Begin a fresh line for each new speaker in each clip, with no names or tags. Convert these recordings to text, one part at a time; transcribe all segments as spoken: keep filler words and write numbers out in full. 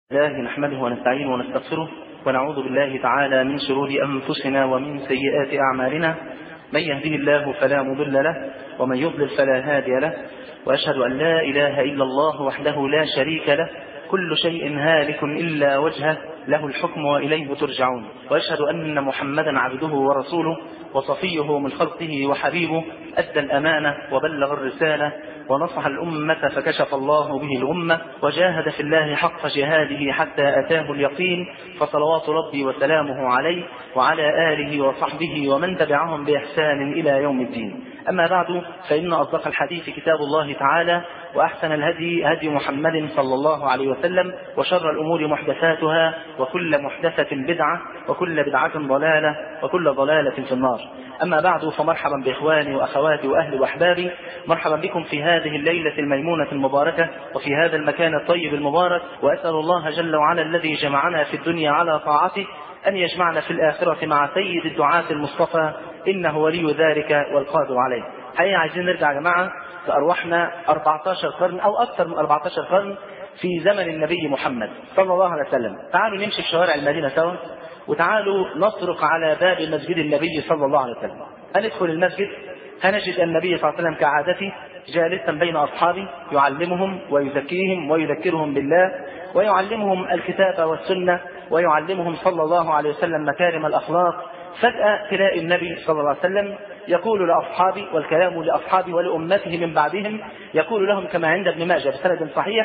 الله نحمده ونستعينه ونستغفره ونعوذ بالله تعالى من شرور أنفسنا ومن سيئات أعمالنا. من يهده الله فلا مضل له ومن يضلل فلا هادي له، وأشهد أن لا إله إلا الله وحده لا شريك له، كل شيء هالك إلا وجهه، له الحكم وإليه ترجعون. وأشهد أن محمدا عبده ورسوله وصفيه من خلقه وحبيبه، أدى الأمانة وبلغ الرسالة ونصح الأمة فكشف الله به الأمة، وجاهد في الله حق جهاده حتى أتاه اليقين، فصلوات ربي وسلامه عليه وعلى آله وصحبه ومن تبعهم بإحسان إلى يوم الدين. أما بعد، فإن أصدق الحديث كتاب الله تعالى، وأحسن الهدي هدي محمد صلى الله عليه وسلم، وشر الأمور محدثاتها، وكل محدثة بدعة، وكل بدعة ضلالة، وكل ضلالة في النار. أما بعد، فمرحبا بإخواني وأخواتي وأهلي وأحبابي، مرحبا بكم في هذه الليلة الميمونة المباركة وفي هذا المكان الطيب المبارك، وأسأل الله جل وعلا الذي جمعنا في الدنيا على طاعته أن يجمعنا في الآخرة مع سيد الدعاة المصطفى، إنه ولي ذلك والقادر عليه. حقيقة عايزين نرجع يا جماعة لأرواحنا أربعة عشر قرن أو أكثر من أربعة عشر قرن في زمن النبي محمد صلى الله عليه وسلم. تعالوا نمشي في شوارع المدينة سوا، وتعالوا نطرق على باب مسجد النبي صلى الله عليه وسلم. هندخل المسجد هنجد النبي صلى الله عليه وسلم كعادته جالسا بين أصحابه يعلمهم ويزكيهم ويذكرهم بالله، ويعلمهم الكتاب والسنة، ويعلمهم صلى الله عليه وسلم مكارم الأخلاق. فجأة تلاقي النبي صلى الله عليه وسلم يقول لأصحابه، والكلام لأصحابه ولأمته من بعدهم، يقول لهم كما عند ابن ماجه بسند صحيح: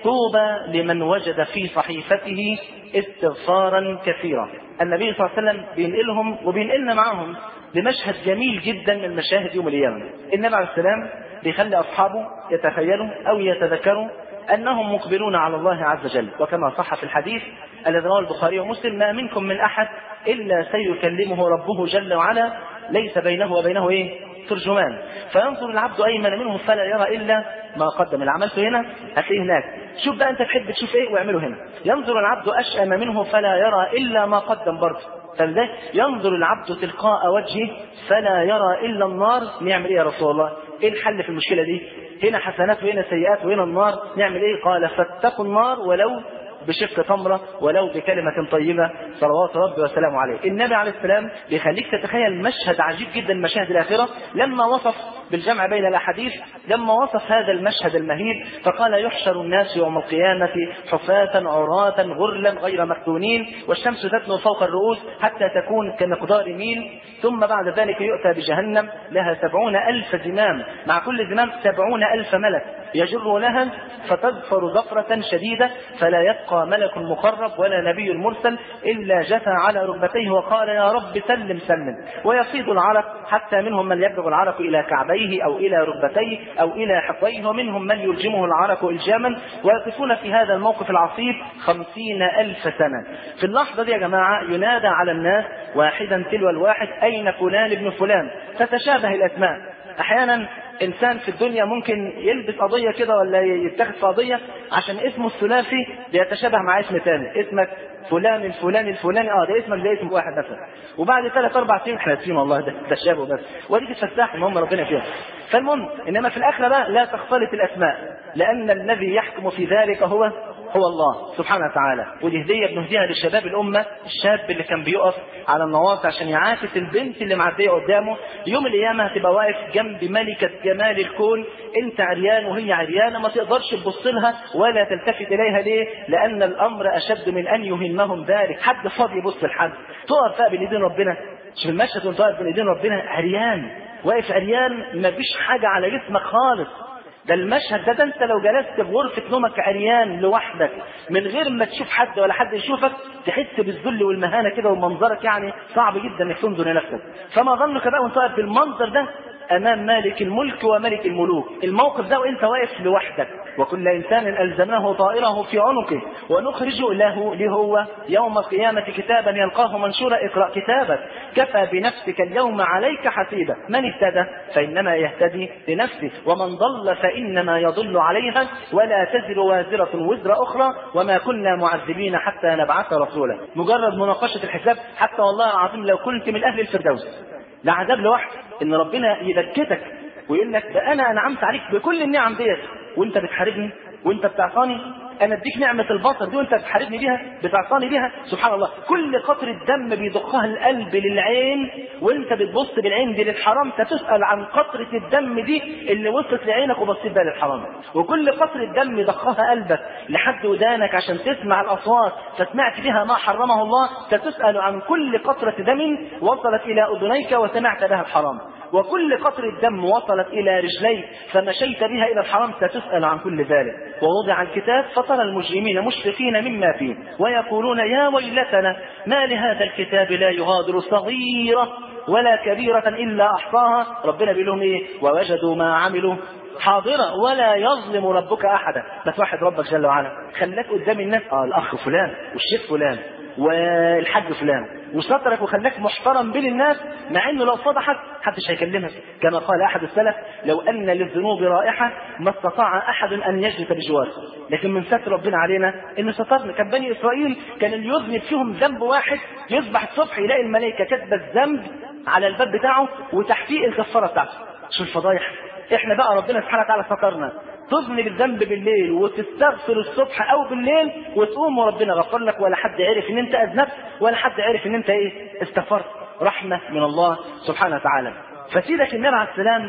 طوبى لمن وجد في صحيفته استغفارا كثيرا. النبي صلى الله عليه وسلم بينقلهم وبينقلنا معهم لمشهد جميل جدا من مشاهد يوم القيامة. النبي عليه السلام بيخلي أصحابه يتخيلوا أو يتذكروا أنهم مقبلون على الله عز وجل، وكما صح في الحديث الذي رواه البخاري ومسلم: ما منكم من أحد إلا سيكلمه ربه جل وعلا، ليس بينه وبينه إيه؟ ترجمان. فينظر العبد أيمن منه فلا يرى إلا ما قدم. اللي عملته هنا هتلاقيه هناك، شوف بقى أنت تحب تشوف إيه واعمله هنا. ينظر العبد أشأم منه فلا يرى إلا ما قدم برضه. فلذلك ينظر العبد تلقاء وجهه فلا يرى إلا النار. نعمل إيه يا رسول الله؟ إيه الحل في المشكلة دي؟ هنا حسنات وهنا سيئات وهنا النار، نعمل إيه؟ قال: فاتقوا النار ولو بشق تمرة ولو بكلمة طيبة، صلوات ربي وسلامه عليه. النبي عليه السلام بيخليك تتخيل مشهد عجيب جدا من مشاهد الآخرة. لما وصف بالجمع بين الأحاديث، لما وصف هذا المشهد المهيب فقال: يحشر الناس يوم القيامة حفاة عراة غرلا غير مختونين، والشمس تدنو فوق الرؤوس حتى تكون كمقدار ميل، ثم بعد ذلك يؤتى بجهنم لها سبعون ألف زمام، مع كل زمام سبعون ألف ملك يجر لها، فتظفر ظفرة شديدة، فلا يبقى ملك مقرب ولا نبي مرسل إلا جثى على ركبتيه وقال: يا رب سلم سلم. ويفيض العرق حتى منهم من يبلغ العرق إلى كعبيه أو إلى ركبتيه أو إلى حقويه، ومنهم من يلجمه العرق إلجاما، ويقفون في هذا الموقف العصيب خمسين ألف سنة. في اللحظة دي يا جماعة ينادى على الناس واحدا تلو الواحد: أين فلان ابن فلان؟ تتشابه الأسماء. أحيانا إنسان في الدنيا ممكن يلبس قضية كده ولا يتخذ قضية عشان اسمه الثلاثي بيتشابه مع اسم ثاني. اسمك فلان الفلاني الفلاني، اه ده اسمك زي اسم واحد مثلا، وبعد ثلاث اربع سنين احنا ناسيين والله ده تشابه بس، ودي تتفسح المهم ربنا فيها. فالمهم انما في الاخره بقى لا تختلط الاسماء، لان الذي يحكم في ذلك هو هو الله سبحانه وتعالى. ودي هديه بنهديها للشباب الامه، الشاب اللي كان بيقف على النواصي عشان يعاكس البنت اللي معديه قدامه، يوم القيامه هتبقى واقف جنب ملكه جمال الكون، انت عريان وهي عريانه، ما تقدرش تبص لها ولا تلتفت اليها. ليه؟ لان الامر اشد من ان يهمهم ذلك. حد فاضي يبص لحد؟ تقف بقى بين ايدين ربنا. شوف المشهد وانت واقف بين ايدين ربنا عريان، واقف عريان، ما فيش حاجه على جسمك خالص. ده المشهد ده, ده انت لو جلست في غرفه نومك عريان لوحدك من غير ما تشوف حد ولا حد يشوفك، تحس بالذل والمهانه كده، ومنظرك يعني صعب جدا انك تنظر لنفسك. فما ظنك بقى وانت واقف بالمنظر ده امام مالك الملك وملك الملوك؟ الموقف ده وانت واقف لوحدك. وكل انسان الزمناه طائره في عنقه ونخرج له لهو يوم القيامه كتابا يلقاه منشورا: اقرا كتابك كفى بنفسك اليوم عليك حسيبا. من اهتدى فانما يهتدي لنفسه، ومن ضل فانما يضل عليها، ولا تزر وازره وزر اخرى، وما كنا معذبين حتى نبعث رسولا. مجرد مناقشه الحساب، حتى والله العظيم لو كنت من اهل الفردوس لعذاب لوحده، ان ربنا يبكتك ويقول لك: ده انا انعمت عليك بكل النعم ديت وانت بتحاربني وانت بتعصاني. انا اديك نعمه البصر دي وانت بتحاربني بيها، بتعصاني بيها. سبحان الله، كل قطره دم بيضخها القلب للعين وانت بتبص بالعين دي للحرام، ستسال عن قطره الدم دي اللي وصلت لعينك وبصيت بها للحرام. وكل قطره دم ضخها قلبك لحد ودانك عشان تسمع الاصوات فسمعت بها ما حرمه الله، ستسال عن كل قطره دم وصلت الى اذنيك وسمعت بها الحرام. وكل قطرة دم وصلت إلى رجليك فمشيت بها إلى الحرام، ستسأل عن كل ذلك. ووضع الكتاب فترى المجرمين مشفقين مما فيه ويقولون يا ويلتنا ما لهذا الكتاب لا يغادر صغيرة ولا كبيرة إلا أحصاها. ربنا بيقول لهم إيه؟ ووجدوا ما عملوا حاضرة ولا يظلم ربك أحدا. بس واحد ربك جل وعلا خلاك قدام الناس، آه الأخ فلان والشيخ فلان والحاج فلان، وسترك وخلاك محترم بين الناس، مع انه لو فضحك محدش هيكلمك. كما قال احد السلف لو ان للذنوب رائحه ما استطاع احد ان يجلس بجواره، لكن من ستر ربنا علينا انه سترنا. كان بني اسرائيل كان اللي يذنب فيهم ذنب واحد يصبح الصبح يلاقي الملائكه كاتبه الذنب على الباب بتاعه وتحقيق الكفاره بتاعته. شو الفضايح! احنا بقى ربنا سبحانه وتعالى سترنا، تذنب الذنب بالليل وتستغفر الصبح او بالليل وتقوم وربنا غفر لك، ولا حد عرف ان انت اذنبت ولا حد عرف ان انت ايه استغفرت. رحمه من الله سبحانه وتعالى. فسيدك النبي عليه السلام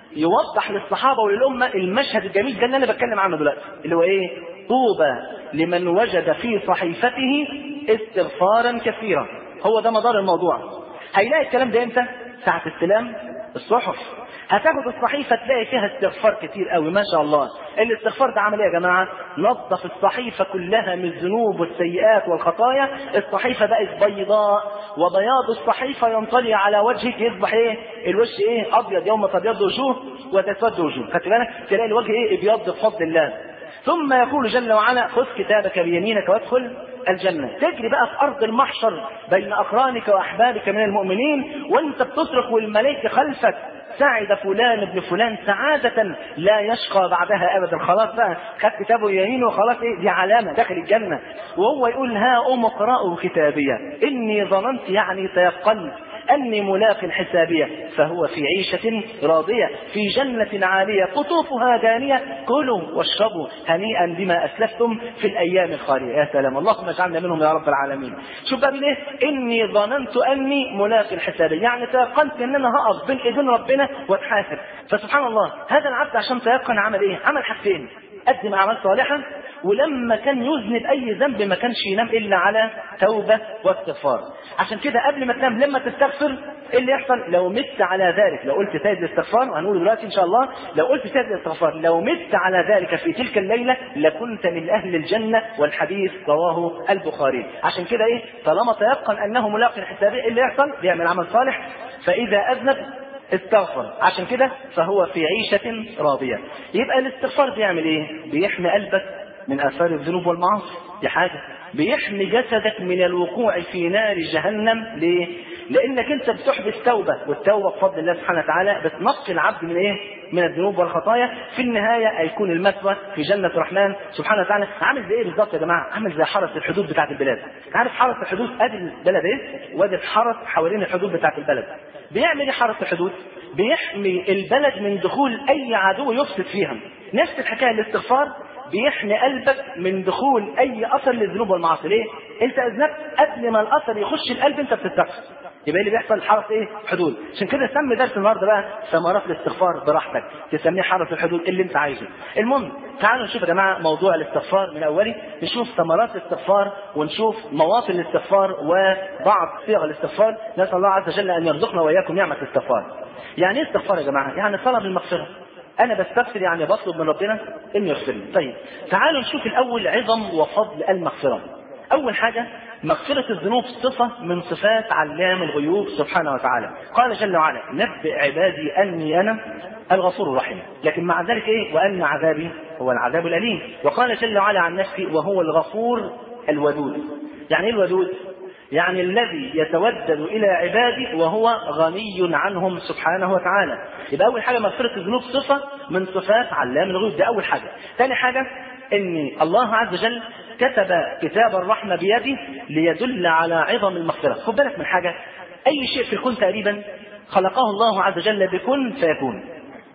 يوضح للصحابه وللامه المشهد الجميل ده اللي انا بتكلم عنه دلوقتي، اللي هو ايه؟ طوبى لمن وجد في صحيفته استغفارا كثيرا. هو ده مدار الموضوع. هيلاقي الكلام ده امتى؟ ساعه استلام الصحف. هتاخد الصحيفة تلاقي فيها استغفار كتير قوي ما شاء الله. الاستغفار ده عمل ايه يا جماعة؟ نظف الصحيفة كلها من الذنوب والسيئات والخطايا. الصحيفة بقت بيضاء، وبياض الصحيفة ينطلي على وجهك يصبح ايه؟ الوش ايه؟ ابيض. يوم تبيض وجوه وتسود وجوه. خدت بالك؟ تلاقي الوجه ايه؟ ابيض بفضل الله. ثم يقول جل وعلا خذ كتابك بيمينك وادخل الجنة. تجري بقى في أرض المحشر بين أقرانك وأحبابك من المؤمنين وانت بتصرخ والملائكة خلفك سعد فلان ابن فلان سعادة لا يشقى بعدها أبدا. خلاص بقى خد كتابه يمينه وخلاص ايه؟ دي علامة داخل الجنة. وهو يقول ها أم اقرأوا كتابية إني ظننت يعني تيقنت أني ملاق حسابية فهو في عيشة راضية في جنة عالية قطوفها دانية كلوا واشربوا هنيئا بما أسلفتم في الأيام الخالية. يا سلام، اللهم اجعلنا منهم يا رب العالمين. شوف بقى ليه؟ إني ظننت أني ملاق حسابية، يعني تيقنت أن أنا هقف بين إيدين ربنا واتحاسب. فسبحان الله هذا العبد عشان تيقن عمل إيه؟ عمل حاجتين: قدم أعمال صالحة، ولما كان يذنب أي ذنب ما كانش ينام إلا على توبة واستغفار. عشان كده قبل ما تنام لما تستغفر إيه اللي يحصل؟ لو مت على ذلك، لو قلت سيد الاستغفار وهنقول دلوقتي إن شاء الله، لو قلت سيد الاستغفار لو مت على ذلك في تلك الليلة لكنت من أهل الجنة، والحديث رواه البخاري. عشان كده إيه؟ طالما تيقن أنه ملاق حسابه إيه اللي يحصل؟ بيعمل عمل صالح، فإذا أذنب استغفر. عشان كده فهو في عيشة راضية. يبقى الاستغفار بيعمل ايه؟ بيحمي قلبك من آثار الذنوب والمعاصي، دي حاجة. بيحمي جسدك من الوقوع في نار جهنم. ليه؟ لأنك أنت بتحبس توبة، والتوبة بفضل الله سبحانه وتعالى بتنقي العبد من إيه؟ من الذنوب والخطايا. في النهاية هيكون المثوى في جنة الرحمن سبحانه وتعالى. عامل زي إيه بالظبط يا جماعة؟ عامل زي حرس الحدود بتاعت البلاد. عارف حرس الحدود؟ أدي البلد إيه؟ وادي الحرس حوالين الحدود بتاعت البلد. بيعمل إيه حرس الحدود؟ بيحمي البلد من دخول أي عدو يفسد فيها. نفس الحكاية الاستغفار بيحمي قلبك من دخول اي اثر للذنوب والمعاصي. ليه؟ انت اذنبت قبل ما الاثر يخش القلب انت بتستغفر، يبقى اللي بيحصل حرس ايه؟ حدود. عشان كده سمي درس النهارده بقى ثمرات الاستغفار براحتك، تسميه حرس الحدود اللي انت عايزه. المهم تعالوا نشوف يا جماعه موضوع الاستغفار من اوله، نشوف ثمرات الاستغفار ونشوف مواطن الاستغفار وبعض صيغ الاستغفار. نسال الله عز وجل ان يرزقنا واياكم نعمه الاستغفار. يعني ايه استغفار يا جماعه؟ يعني طلب المغفره. أنا بستغفر يعني بطلب من ربنا إنه يغفر لي. طيب تعالوا نشوف الأول عظم وفضل المغفرة. أول حاجة مغفرة الذنوب صفة من صفات علام الغيوب سبحانه وتعالى. قال جل وعلا نبئ عبادي أني أنا الغفور الرحيم، لكن مع ذلك إيه؟ وأن عذابي هو العذاب الأليم. وقال جل وعلا عن نفسه وهو الغفور الودود. يعني إيه الودود؟ يعني الذي يتودد إلى عباده وهو غني عنهم سبحانه وتعالى. يبقى أول حاجة مغفرة الذنوب صفة من صفات علام الغيوب، ده أول حاجة. ثاني حاجة إن الله عز وجل كتب كتاب الرحمة بيده ليدل على عظم المغفرة. خد بالك من حاجة، أي شيء في الكون تقريبا خلقه الله عز وجل بكن فيكون.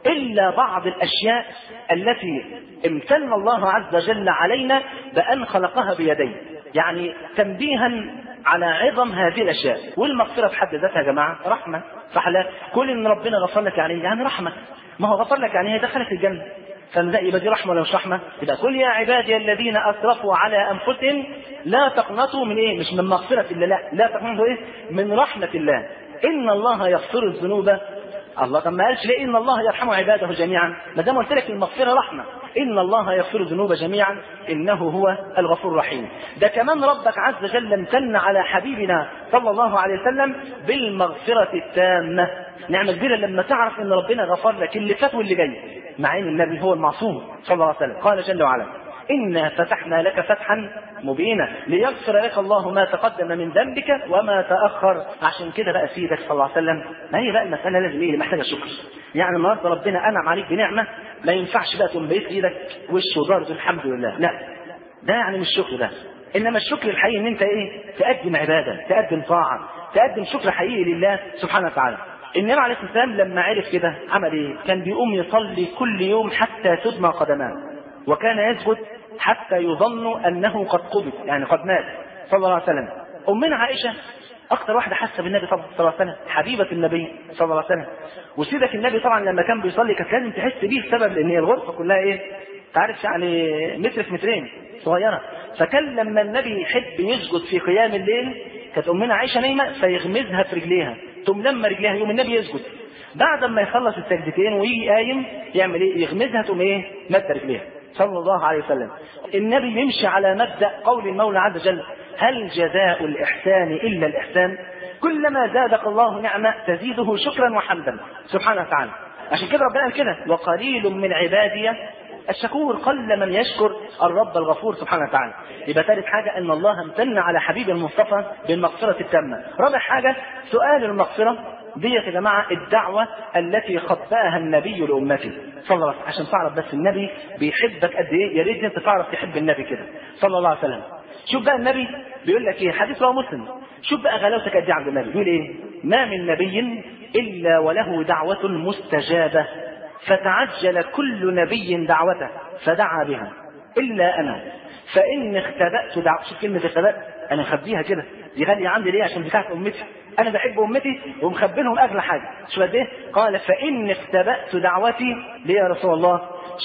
إلا بعض الأشياء التي امتن الله عز وجل علينا بأن خلقها بيديه، يعني تنبيها على عظم هذه الأشياء. والمغفرة في حد ذاتها يا جماعة رحمة، فحلا كل إن ربنا غفر لك يعني يعني رحمة، ما هو غفر لك يعني هيدخلك الجنة، فده يبقى دي رحمة ولا مش رحمة؟ يبقى قل يا عبادي الذين أسرفوا على أنفسهم لا تقنطوا من إيه؟ مش من مغفرة الله، لا لا تقنطوا إيه؟ من رحمة الله، إن الله يغفر الذنوب. الله طب ما قالش ليه إن الله يرحم عباده جميعا؟ ما دام قلت لك المغفرة رحمة، إن الله يغفر الذنوب جميعا إنه هو الغفور الرحيم. ده كمان ربك عز وجل امتن على حبيبنا صلى الله عليه وسلم بالمغفرة التامة. نعمة كبيرة لما تعرف إن ربنا غفر لك اللي فات واللي جاي، مع إن النبي هو المعصوم صلى الله عليه وسلم. قال جل وعلا إنا فتحنا لك فتحا مبينا ليغفر لك الله ما تقدم من ذنبك وما تأخر. عشان كده بقى سيدك صلى الله عليه وسلم، ما هي بقى المسألة لازم ايه؟ محتاجة شكر. يعني النهارده ربنا أنعم عليك بنعمة، ما ينفعش بقى تقوم بيت ايدك وش وضار الحمد لله، لا ده يعني مش شكر ده. إنما الشكر الحقيقي إن أنت إيه؟ تقدم عبادة، تقدم طاعة، تقدم شكر حقيقي لله سبحانه وتعالى. النبي عليه الصلاة والسلام لما عرف كده عمل إيه؟ كان بيقوم يصلي كل يوم حتى تدمى قدماه، وكان يسجد حتى يظن أنه قد قبض، يعني قد مات صلى الله عليه وسلم. أمنا عائشة أكثر واحدة حاسة بالنبي صلى الله عليه وسلم، حبيبة النبي صلى الله عليه وسلم. وسيدك النبي طبعا لما كان بيصلي كانت لازم تحس بيه السبب، لأن هي الغرفة كلها إيه؟ تعرف يعني متر في مترين صغيرة. فكان لما النبي يحب يسجد في قيام الليل كانت أمنا عائشة نايمة فيغمزها في رجليها، ثم لما رجليها يوم النبي يسجد بعد ما يخلص السجدتين ويجي قايم يعمل إيه؟ يغمزها ثم إيه؟ مد رجليها صلى الله عليه وسلم. النبي يمشي على مبدأ قول المولى عز وجل هل جزاء الإحسان إلا الإحسان؟ كلما زادك الله نعمة تزيده شكرا وحمدا سبحانه وتعالى. عشان كده ربنا قال كده وقليل من عبادي الشكور، قل من يشكر الرب الغفور سبحانه وتعالى. يبقى ثالث حاجة ان الله امتن على حبيب المصطفى بالمغفرة التامة. رابع حاجة سؤال المغفرة دي يا جماعة الدعوة التي خطأها النبي لأمته صلى الله عليه وسلم. عشان تعرف بس النبي بيحبك قد ايه، يا ريت انت تعرف تحب النبي كده صلى الله عليه وسلم. شوف بقى النبي بيقول لك ايه، حديث رواه مسلم، شوف بقى غلاوتك قد ايه عند النبي. بيقول ايه؟ ما من نبي الا وله دعوة مستجابة فتعجل كل نبي دعوته فدعا بها إلا أنا فإن اختبأت دعوة. شوف كلمة اختبأت، أنا مخبيها كده، دي غالية عندي ليه؟ عشان بتاعت أمتي، أنا بحب أمتي ومخبينهم أغلى حاجة. شوف قد إيه؟ قال فإن اختبأت دعوتي ليه يا رسول الله؟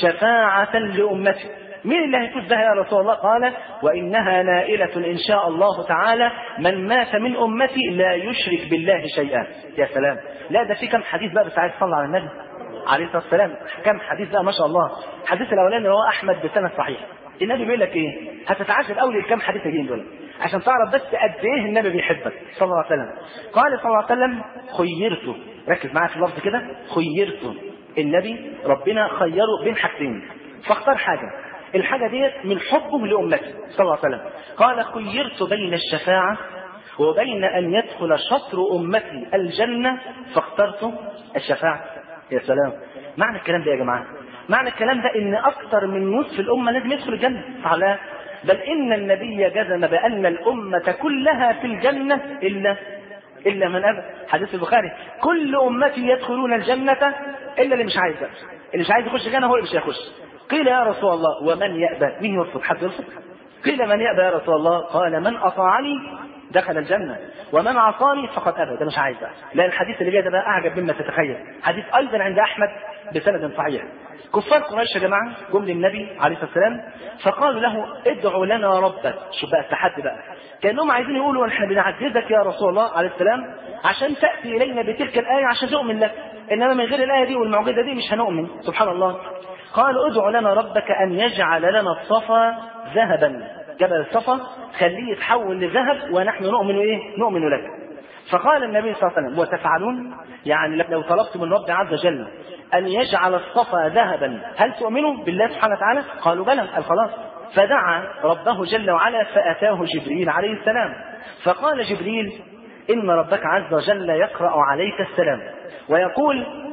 شفاعة لأمتي. مين اللي هيفوز بها يا رسول الله؟ قال وإنها نائلة إن شاء الله تعالى من مات من أمتي لا يشرك بالله شيئا. يا سلام، لا ده في كم حديث بقى، بس عايز تصلي على النبي عليه الصلاة والسلام. كم حديث بقى ما شاء الله. الحديث الأولاني هو أحمد بسند صحيح. النبي بيقول لك إيه؟ هتتعجب أول الكم حديث جايين دول عشان تعرف بس قد إيه النبي بيحبك صلى الله عليه وسلم. قال صلى الله عليه وسلم خيرته، ركز معايا في اللفظ كده، خيرته. النبي ربنا خيره بين حاجتين فاختار حاجة، الحاجة ديت من حبه لأمته صلى الله عليه وسلم. قال خيرت بين الشفاعة وبين أن يدخل شطر أمتي الجنة فاخترت الشفاعة. يا سلام، معنى الكلام ده يا جماعة، معنى الكلام ده ان اكثر من نصف الامة لازم يدخل الجنة على، بل ان النبي جزم بان الامة كلها في الجنة الا الا من ابى. حديث البخاري كل امتي يدخلون الجنة الا اللي مش عايز، اللي مش عايز يخش الجنة هو اللي مش هيخش. قيل يا رسول الله ومن يأبى؟ مين يرفض؟ حد يرفض؟ قيل من يأبى يا رسول الله؟ قال من اطاعني دخل الجنة ومن عصاني فقد أبى. ده مش عايز بقى، لأن الحديث اللي جاي ده بقى أعجب مما تتخيل. حديث أيضا عند أحمد بسند صحيح. كفار قريش يا جماعة جم للنبي عليه الصلاة والسلام فقالوا له ادعوا لنا ربك. شوف بقى التحدي بقى، كأنهم عايزين يقولوا نحن بنعجزك يا رسول الله عليه السلام عشان تأتي إلينا بتلك الآية عشان نؤمن لك، إنما من غير الآية دي والمعجزة دي مش هنؤمن. سبحان الله. قالوا ادعوا لنا ربك أن يجعل لنا الصفا ذهبا، جبل الصفا خليه يتحول لذهب ونحن نؤمن ايه؟ نؤمن لك. فقال النبي صلى الله عليه وسلم وتفعلون؟ يعني لو طلبت من رب عز وجل ان يجعل الصفا ذهبا هل تؤمنوا بالله سبحانه وتعالى؟ قالوا بلى. قال خلاص. فدعا ربه جل وعلا فاتاه جبريل عليه السلام فقال جبريل ان ربك عز وجل يقرأ عليك السلام ويقول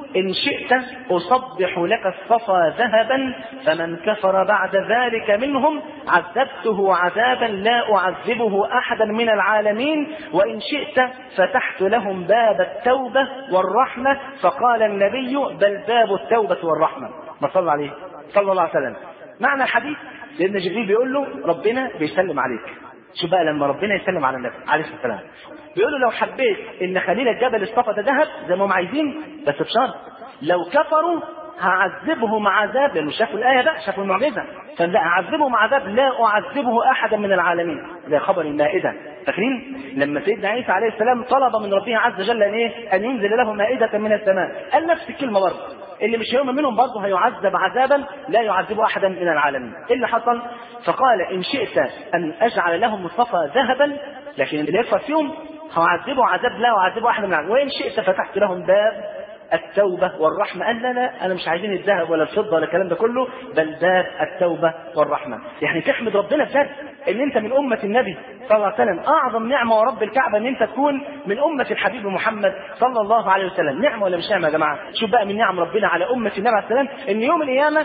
إن شئت أصبح لك الصفا ذهبا فمن كفر بعد ذلك منهم عذبته عذابا لا أعذبه أحدا من العالمين، وإن شئت فتحت لهم باب التوبة والرحمة. فقال النبي بل باب التوبة والرحمة. ما صلى عليه صلى الله عليه وسلم. معنى الحديث سيدنا جبريل بيقول له ربنا بيسلم عليك. شو بقى لما ربنا يسلم على النبي عليه الصلاة والسلام، بيقول له لو حبيت ان خليل الجبل الصفا ده ذهب زي ما هم عايزين، بس بشرط لو كفروا هعذبهم عذاب، لانه شافوا الايه بقى، شافوا المعجزه، فلا اعذبهم عذاب لا اعذبه احدا من العالمين. ده خبر المائده. فاكرين لما سيدنا عيسى عليه السلام طلب من ربه عز وجل ان ايه؟ ان ينزل له مائده من السماء، قال نفس الكلمه برضه، اللي مش هيؤمن منهم برضه هيعذب عذابا لا يعذبه احدا من العالمين. ايه اللي حصل؟ فقال ان شئت ان اجعل لهم الصفا ذهبا، لكن اللي يكفر فيهم هعذبه عذاب لا يعذبه احدا من العالمين، وان شئت فتحت لهم باب التوبة والرحمة. قال لا لا أنا مش عايزين الذهب ولا الفضة ولا الكلام ده كله، بل باب التوبة والرحمة. يعني تحمد ربنا بجد ان انت من أمة النبي صلى الله عليه وسلم. أعظم نعمة ورب الكعبة ان انت تكون من أمة الحبيب محمد صلى الله عليه وسلم. نعمة ولا مش نعمة يا جماعة؟ شوف بقى من نعم ربنا على أمة النبي عليه السلام ان يوم القيامة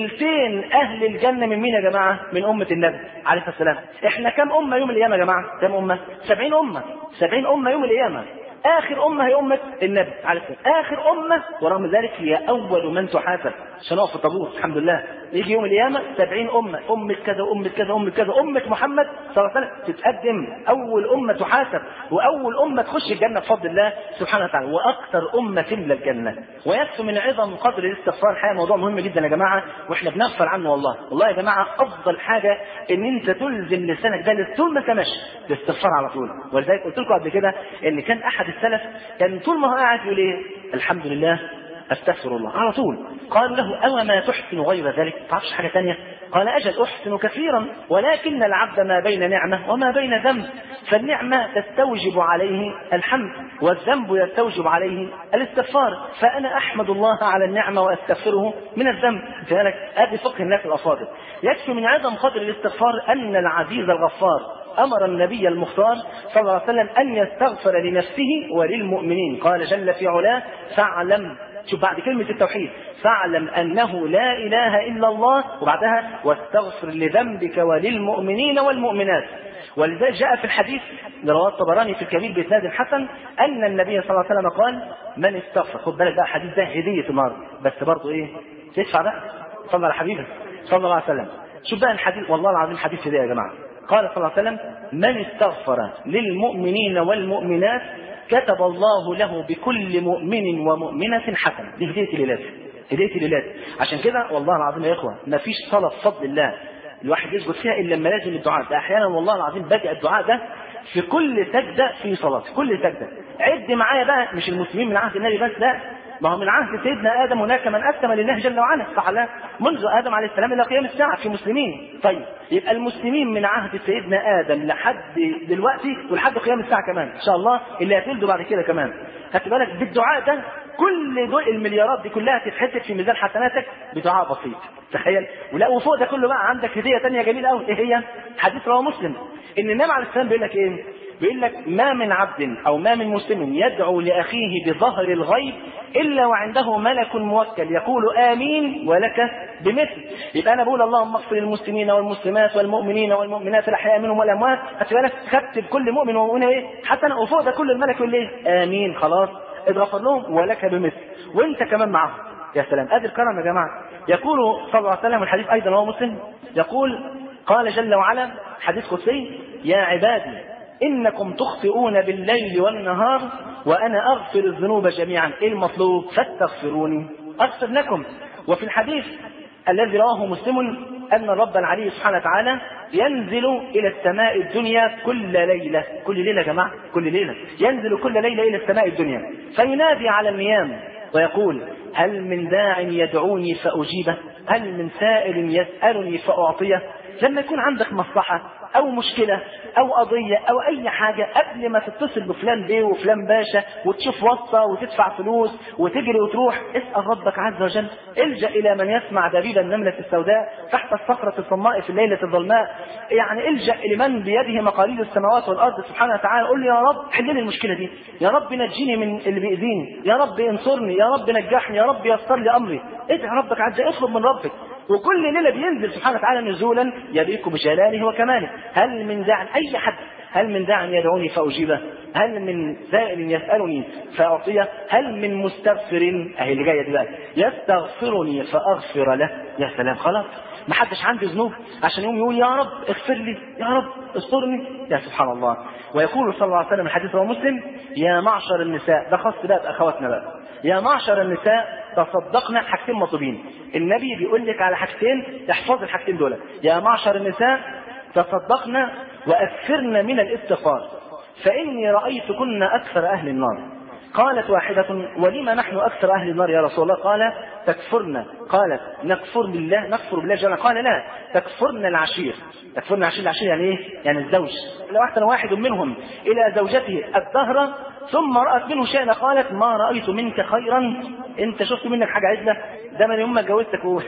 تلتين أهل الجنة من مين يا جماعة؟ من أمة النبي عليه السلام. احنا كم أمة يوم القيامة يا جماعة؟ كم أمة؟ سبعين أمة. سبعين أمة يوم القيامة. آخر أمة هي أمة النبي عليه السلام، آخر أمة، ورغم ذلك هي أول من تحاسب عشان نقف في الطابور. الحمد لله يجي يوم القيامة سبعين أمة، أمة كذا أمة كذا أمة كذا، أمة محمد صلى الله عليه وسلم تتقدم أول أمة تحاسب، وأول أمة تخش الجنة بفضل الله سبحانه وتعالى، وأكثر أمة تملى الجنة. ويكفي من عظم قدر الاستغفار. الحقيقة موضوع مهم جدا يا جماعة، وإحنا بنغفل عنه والله. والله يا جماعة أفضل حاجة إن أنت تلزم لسانك ده طول ما أنت ماشي الاستغفار على طول. ولذلك قلت لكم قبل كده إن كان أحد السلف كان طول ما هو قاعد يقول ايه؟ الحمد لله استغفر الله على طول. قالوا له أو ما تحسن غير ذلك؟ ما تعرفش حاجة ثانية؟ قال أجل أحسن كثيرا، ولكن العبد ما بين نعمة وما بين ذنب، فالنعمة تستوجب عليه الحمد، والذنب يستوجب عليه الاستغفار، فأنا أحمد الله على النعمة وأستغفره من الذنب. كذلك هذه فقه الناس الأفاضل. يكفي من عظم قدر الاستغفار أن العزيز الغفار أمر النبي المختار صلى الله عليه وسلم أن يستغفر لنفسه وللمؤمنين. قال جل في علاه فاعلم، شوف بعد كلمة التوحيد، فاعلم أنه لا إله إلا الله، وبعدها واستغفر لذنبك وللمؤمنين والمؤمنات. ولذلك جاء في الحديث رواه الطبراني في الكبير بإسناد حسن أن النبي صلى الله عليه وسلم قال من استغفر. خد بالك بقى الحديث ده هدية النهارده، بس برضه إيه؟ تدفع بقى. صلى على حبيبه صلى الله عليه وسلم. شوف بقى الحديث، والله العظيم حديث هدية يا جماعة. قال صلى الله عليه وسلم من استغفر للمؤمنين والمؤمنات كتب الله له بكل مؤمن ومؤمنة حسنة. دي هدية الإله، هدية الإله. عشان كده والله العظيم يا إخوة ما فيش صلاة بفضل الله الواحد يسجد فيها إلا لما لازم الدعاء ده. أحيانا والله العظيم بدأ الدعاء ده في كل سجدة في صلاة، في كل سجدة. عد معايا بقى، مش المسلمين من عهد النبي بس، لا، ما هو من عهد سيدنا آدم هناك من أسلم لله جل وعلا، صح لا؟ منذ آدم عليه السلام إلى قيام الساعة في مسلمين. طيب يبقى المسلمين من عهد سيدنا آدم لحد دلوقتي ولحد قيام الساعة كمان إن شاء الله اللي هتولدوا بعد كده كمان. خدت بالك بالدعاء ده كل دول المليارات دي كلها تتحسب في ميزان حسناتك بدعاء بسيط. تخيل. ولا وفوق ده كله بقى عندك هدية ثانية جميلة قوي. إيه هي؟ حديث رواه مسلم إن النبي عليه السلام بيقول لك إيه؟ بيقول لك ما من عبد أو ما من مسلم يدعو لأخيه بظهر الغيب إلا وعنده ملك موكل يقول آمين ولك بمثل. يبقى أنا بقول اللهم اغفر للمسلمين والمسلمات والمؤمنين والمؤمنات الأحياء منهم والأموات، هتبقى خدت بكل مؤمن ومؤمنة إيه؟ حتى أنا وفوق ده كل الملك يقول إيه؟ آمين، خلاص اتغفر لهم ولك بمثل، وأنت كمان معهم. يا سلام، أدي الكرم يا جماعة. يقول صلى الله عليه وسلم، والحديث أيضا هو مسلم، يقول قال جل وعلا حديث قدسي يا عبادي إنكم تخطئون بالليل والنهار وأنا أغفر الذنوب جميعا. إيه المطلوب؟ فاستغفروني أغفر لكم. وفي الحديث الذي رواه مسلم أن الرب العلي سبحانه وتعالى ينزل إلى السماء الدنيا كل ليلة، كل ليلة يا جماعة، كل ليلة ينزل كل ليلة إلى السماء الدنيا فينادي على النيام ويقول هل من داع يدعوني فأجيبه، هل من سائل يسألني فأعطيه. لما يكون عندك مصلحة
او مشكله او قضيه او اي حاجه، قبل ما تتصل بفلان بيه وفلان باشا وتشوف واسطه وتدفع فلوس وتجري وتروح، اسال ربك عز وجل. الجا الى من يسمع دبيب النمله السوداء تحت الصخره الصماء في الليله الظلماء. يعني الجا لمن بيده مقاليد السماوات والارض سبحانه وتعالى. قل يا رب حل لي المشكله دي، يا رب نجيني من اللي بيأذيني، يا رب انصرني، يا رب نجحني، يا رب يسر لي امري. ادعي ربك عز وجل، اطلب من ربك. وكل ليله بينزل سبحانه وتعالى نزولا يليق بجلاله وكماله. هل من داع اي حد، هل من داع يدعوني فاجيبه؟ هل من سائل يسالني فاعطيه؟ هل من مستغفر، اهي اللي جايه دي بقى، يستغفرني فاغفر له؟ يا سلام، خلاص ما حدش عنده ذنوب عشان يقوم يقول يا رب اغفر لي، يا رب استرني. يا سبحان الله. ويقول صلى الله عليه وسلم الحديث رواه مسلم: يا معشر النساء، ده خاص بقى باخواتنا بقى، يا معشر النساء تصدقنا. حاجتين مطلوبين، النبي بيقول لك على حاجتين، احفظ الحاجتين دول: يا معشر النساء تصدقنا واكثرن من الاستغفار فاني رايتكن اكثر اهل النار. قالت واحدة: ولما نحن أكثر أهل النار يا رسول الله؟ قال: تكفرنا. قالت: نكفر بالله، نكفر بالله جل. قال: لا، تكفرنا العشير. تكفرنا العشير، العشير يعني إيه؟ يعني الزوج. لو أحسن واحد منهم إلى زوجته الدهر ثم رأت منه شيئا قالت: ما رأيت منك خيرا، أنت شفت منك حاجة عدلة، ده من يوم ما اتجوزتك و...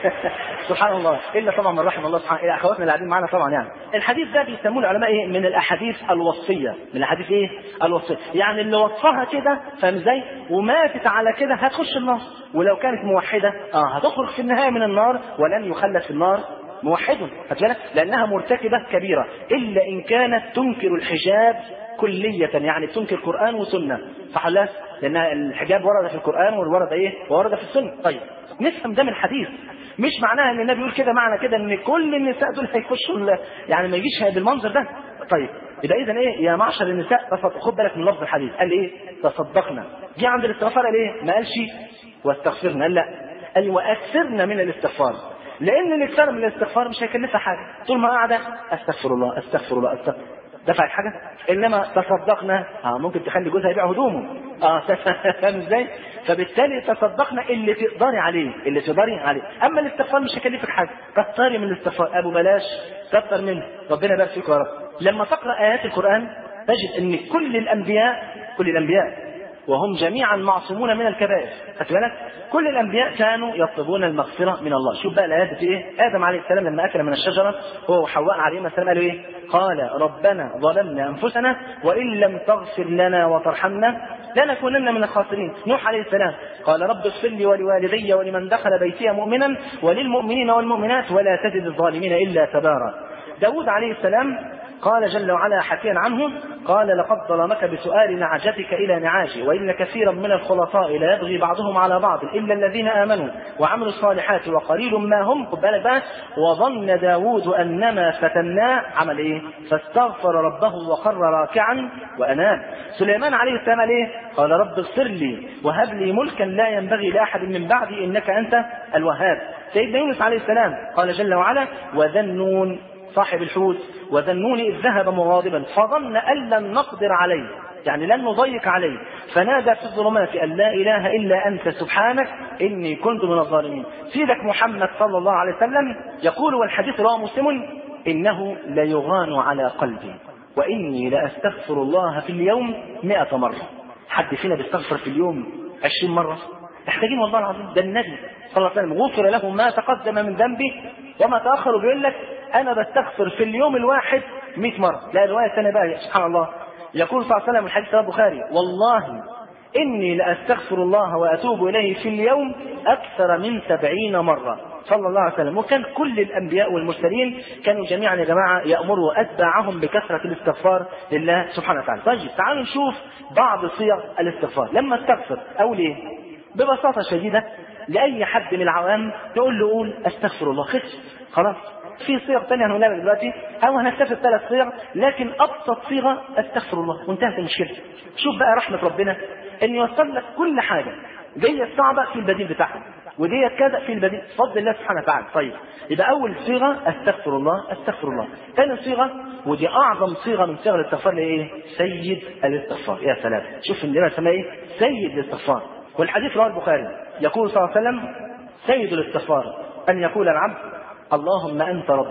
سبحان الله. إلا طبعا من رحم الله سبحانه، إلى أخواتنا اللي قاعدين معانا طبعا. يعني الحديث ده بيسموه العلماء إيه؟ من الأحاديث الوصية. من الأحاديث إيه؟ الوصية. يعني اللي وصفها كده، فاهم ازاي؟ وماتت على كده هتخش النار، ولو كانت موحدة اه هتخرج في النهاية من النار ولن يخلد في النار موحد، هتلاقي لأنها مرتكبة كبيرة، إلا إن كانت تنكر الحجاب كلية، يعني تنكر قرآن وسنة، صح ولا لا؟ لأن الحجاب ورد في القرآن وورد إيه؟ وورد في السنة. طيب نفهم ده من الحديث، مش معناها ان النبي يقول كده معنى كده ان كل النساء دول هيخشوا، يعني ما يجيش بالمنظر ده. طيب يبقى اذا ايه؟ يا معشر النساء تصدق. خد بالك من لفظ الحديث، قال ايه؟ تصدقنا. جه عند الاستغفار قال ايه؟ ما قالش واستغفرنا، قال لا، قال واكثرنا من الاستغفار، لان الاكثار من الاستغفار مش هيكلفها حاجه، طول ما قاعده استغفر الله استغفر الله استغفر دفعت حاجه. انما تصدقنا اه ممكن تخلي جوزها يبيع هدومه، اه فاهم ازاي؟ فبالتالي تصدقنا اللي تقدري عليه، اللي تقدري عليه. اما الاستغفار مش هيكلفك حاجه، كتري من الاستغفار، ابو بلاش كتر منه، ربنا يبارك فيك يا رب. لما تقرا ايات القران تجد ان كل الانبياء كل الانبياء وهم جميعا معصومون من الكبائر، خدت بالك؟ كل الانبياء كانوا يطلبون المغفره من الله. شوف بقى الايات في ايه؟ ادم عليه السلام لما اكل من الشجره هو وحواء عليهما السلام قالوا ايه؟ قال ربنا ظلمنا انفسنا وان لم تغفر لنا وترحمنا لنكونن من الخاسرين. نوح عليه السلام قال رب اغفر لي ولوالدي ولمن دخل بيتي مؤمنا وللمؤمنين والمؤمنات ولا تزد الظالمين الا تبارا. داود عليه السلام قال جل وعلا حكيا عنه قال لقد ظلمك بسؤال نعجتك إلى نعاجي وإن كثيرا من الخلطاء لا يبغي بعضهم على بعض إلا الذين آمنوا وعملوا الصالحات وقليل ما هم. خد بالك بقى، وظن داود أنما فتناه عمل إيه؟ فاستغفر ربه وخر راكعا وأناب. سليمان عليه السلام عليه قال رب اغفر لي وهب لي ملكا لا ينبغي لأحد من بعدي إنك أنت الوهاب. سيدنا يونس عليه السلام قال جل وعلا وذا النون صاحب الحوت وذا النون إذ ذهب مغاضبا فظن أن لن نقدر عليه، يعني لن نضيق عليه، فنادى في الظلمات أن لا إله إلا أنت سبحانك إني كنت من الظالمين. سيدك محمد صلى الله عليه وسلم يقول والحديث رواه مسلم إنه ليغان على قلبي وإني لأستغفر الله في اليوم مئة مرة. حد فينا بيستغفر في اليوم عشرين مرة؟ محتاجين والله العظيم. ده النبي صلى الله عليه وسلم غفر له ما تقدم من ذنبه وما تأخر، بيقول لك أنا بستغفر في اليوم الواحد مئة مرة. لا رواية ثانية بقى سبحان الله يقول صلى الله عليه وسلم الحديث رواه البخاري والله إني لأستغفر الله وأتوب إليه في اليوم أكثر من سبعين مرة صلى الله عليه وسلم. وكان كل الأنبياء والمرسلين كانوا جميعا يا جماعة يأمروا أتباعهم بكثرة الاستغفار لله سبحانه وتعالى. طيب تعالوا نشوف بعض صيغ الاستغفار. لما استغفر أقول إيه؟ ببساطة شديدة لأي حد من العوام تقول له قول أستغفر الله، خلص خلاص. في صيغ ثانية هنقولها دلوقتي أو هنكتفي بثلاث صيغ، لكن أبسط صيغة أستغفر الله وانتهت المشكلة. شوف بقى رحمة ربنا إن يوصل لك كل حاجة دي الصعبة في البديل بتاعها ودي كذا في البديل بفضل الله سبحانه وتعالى. طيب يبقى أول صيغة أستغفر الله أستغفر الله. ثاني صيغة ودي أعظم صيغة من صيغ الاستغفار لإيه؟ سيد الاستغفار. يا سلام، شوف اللي اسمها إيه؟ سيد الاستغفار. والحديث رواه البخاري يقول صلى الله عليه وسلم سيد الاستغفار أن يقول العبد اللهم أنت ربي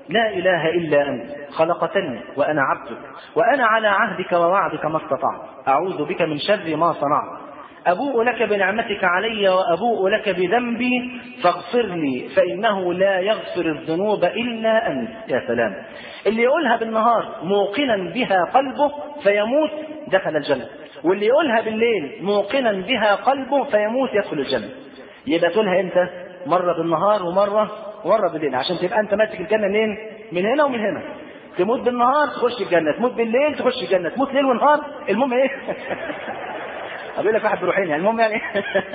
لا إله إلا أنت خلقتني وأنا عبدك وأنا على عهدك ووعدك ما استطعت أعوذ بك من شر ما صنعت أبوء لك بنعمتك علي وأبوء لك بذنبي فاغفر لي فإنه لا يغفر الذنوب إلا أنت. يا سلام. اللي يقولها بالنهار موقنا بها قلبه فيموت دخل الجنة، واللي يقولها بالليل موقنا بها قلبه فيموت يدخل الجنة. يبقى تقولها امتى؟ مرة بالنهار ومرة مرة بالليل، عشان تبقى انت ماسك الجنة منين؟ من هنا ومن هنا. تموت بالنهار تخش الجنة، تموت بالليل تخش الجنة، تموت ليل ونهار، المهم ايه؟ اقول لك واحد بروحين يعني. المهم يعني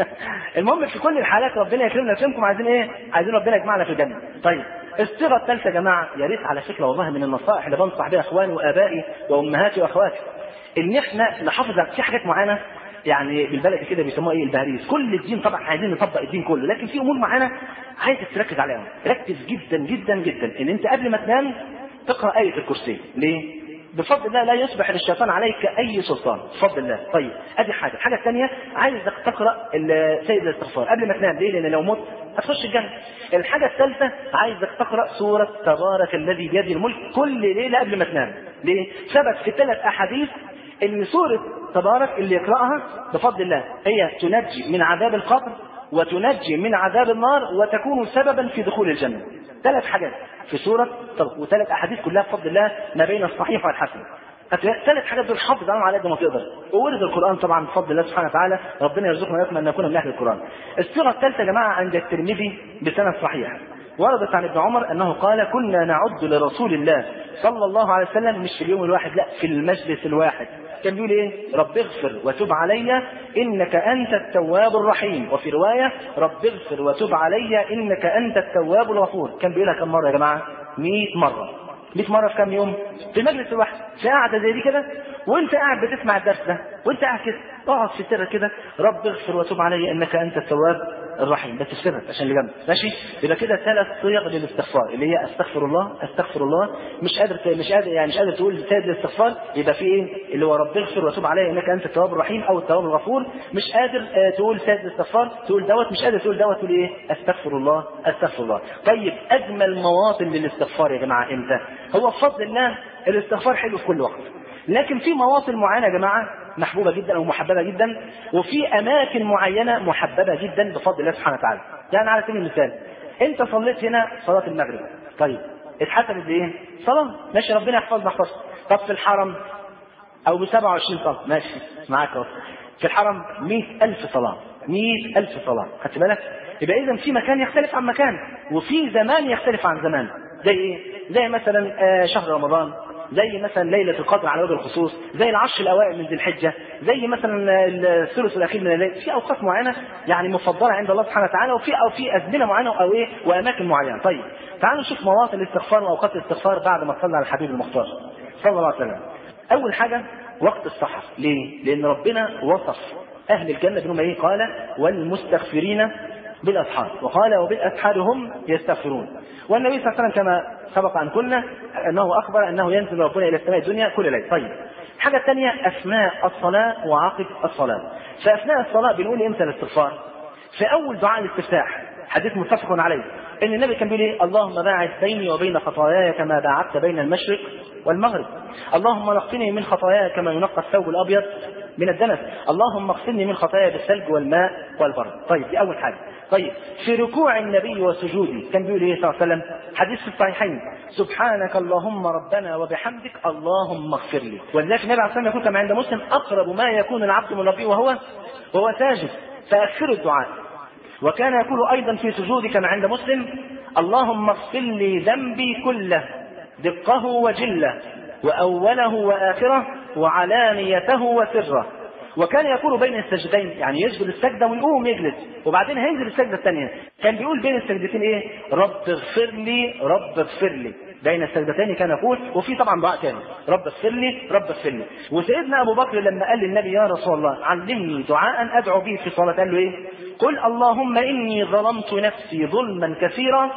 المهم في كل الحالات ربنا يكرمنا ويكرمكم. عايزين ايه؟ عايزين ربنا يجمعنا في الجنة. طيب الصيغة الثالثة يا جماعة، يا ريت على فكرة والله من النصائح اللي بنصح بها اخواني وابائي وامهاتي واخواتي، ان احنا نحافظ في حاجات معينة، يعني بالبلد كده بيسموها ايه؟ البهاريز. كل الدين طبعا عايزين نطبق الدين كله، لكن في امور معينة عايزك تركز عليها. ركز جدا جدا جدا ان انت قبل ما تنام تقرا آية الكرسي. ليه؟ بفضل الله لا يصبح للشيطان عليك اي سلطان بفضل الله. طيب ادي حاجه. الحاجه الثانيه عايزك تقرا سيد الاستغفار قبل ما تنام. ليه؟ لان لو مت هتخش الجنه. الحاجه الثالثه عايزك تقرا سوره تبارك الذي بيده الملك كل ليله قبل ما تنام. ليه؟ ثبت في ثلاث احاديث ان سوره تبارك اللي يقراها بفضل الله هي تنجي من عذاب القبر وتنجي من عذاب النار وتكون سببا في دخول الجنه. ثلاث حاجات في سورة طبق، وثلاث أحاديث كلها بفضل الله ما بين الصحيح والحسن. ثلاث حاجات دول حافظ عليهم على قد ما تقدر. وورد القرآن طبعا بفضل الله سبحانه وتعالى، ربنا يرزقنا ويتمنى أن نكون من أهل القرآن. السورة الثالثة يا جماعة عند الترمذي بسند صحيح، وردت عن ابن عمر أنه قال: كنا نعد لرسول الله صلى الله عليه وسلم، مش في اليوم الواحد، لا في المجلس الواحد، كان بيقول ايه؟ رب اغفر وتب علي انك انت التواب الرحيم، وفي روايه رب اغفر وتب علي انك انت التواب الغفور. كان بيقولها كم مره يا جماعه؟ مئة مره. مئة مره في كم يوم؟ في المجلس الواحد، في قاعده زي دي كده، وانت قاعد بتسمع الدرس ده وانت قاعد كده اقعد في سرك كده: رب اغفر وتب علي انك انت التواب الرحيم، بس في سرك عشان اللي جنبك. ماشي؟ يبقى كده ثلاث صيغ للاستغفار اللي هي استغفر الله استغفر الله. مش قادر مش قادر يعني مش قادر تقول سيد الاستغفار، يبقى في ايه؟ اللي هو رب اغفر وتب علي انك انت التواب الرحيم او التواب الغفور. مش قادر اه تقول سيد الاستغفار تقول دوت، مش قادر تقول دوت تقول ايه؟ استغفر الله استغفر الله. طيب اجمل مواطن للاستغفار يا جماعه امتى؟ هو بفضل الله الاستغفار حلو في كل وقت، لكن في مواطن معينه يا جماعه محبوبه جدا او محببه جدا، وفي اماكن معينه محببه جدا بفضل الله سبحانه وتعالى. يعني على سبيل المثال انت صليت هنا صلاه المغرب، طيب اتحسبت بايه؟ صلاه، ماشي، ربنا يحفظنا يحفظك. طب في الحرم او ب سبعة وعشرين صلاه، ماشي معاك اهو. في الحرم مئة ألف صلاه، مئة ألف صلاه، خدت بالك؟ يبقى اذا في مكان يختلف عن مكان، وفي زمان يختلف عن زمان. زي ايه؟ زي مثلا آه شهر رمضان، زي مثلا ليلة القدر على وجه الخصوص، زي العشر الأوائل من ذي الحجة، زي مثلا الثلث الأخير من الليل. في أوقات معينة يعني مفضلة عند الله سبحانه وتعالى، وفي أو في أزمنة معينة أو إيه وأماكن معينة. طيب تعالوا نشوف مواطن الاستغفار وأوقات الاستغفار بعد ما صلى على الحبيب المختار صلى الله عليه وسلم. أول حاجة وقت السحر. ليه؟ لأن ربنا وصف أهل الجنة بأنهم إيه؟ قال: والمستغفرين بالأسحار، وقال: وبالأسحار هم يستغفرون. والنبي صلى الله عليه وسلم كما سبق أن قلنا أنه أخبر أنه ينزل ربنا إلى السماء الدنيا كل ليلة. طيب الحاجة الثانية أثناء الصلاة وعقب الصلاة. فأثناء الصلاة بنقول إمتى الاستغفار؟ في أول دعاء الاستفتاح، حديث متفق عليه ان النبي كان بيقول ايه؟ اللهم باعد بيني وبين خطاياي كما باعدت بين المشرق والمغرب، اللهم نقني من خطاياي كما ينقى الثوب الابيض من الدنس، اللهم اغسلني من خطاياي بالثلج والماء والبرد. طيب دي اول حاجه. طيب في ركوع النبي وسجوده كان بيقول ايه صلى الله عليه وسلم؟ حديث في الصحيحين: سبحانك اللهم ربنا وبحمدك اللهم اغفر لي. ولذلك النبي عليه الصلاه والسلام يقول كما عند مسلم: اقرب ما يكون العبد من ربه وهو وهو ساجد، فاكثروا الدعاء. وكان يقول أيضا في سجوده كما عند مسلم: اللهم اغفر لي ذنبي كله دقه وجله وأوله وآخره وعلانيته وسره. وكان يقول بين السجدين، يعني يسجد السجدة ويقوم يجلس وبعدين هينزل السجدة الثانية، كان بيقول بين السجدتين ايه؟ رب اغفر لي رب اغفر لي. بين السجدتين كان يقول، وفي طبعا دعاء ثاني: رب اغفر لي رب اغفر لي. وسيدنا ابو بكر لما قال للنبي: يا رسول الله علمني دعاء ادعو به في صلاة، قال له ايه؟ قل اللهم اني ظلمت نفسي ظلما كثيرا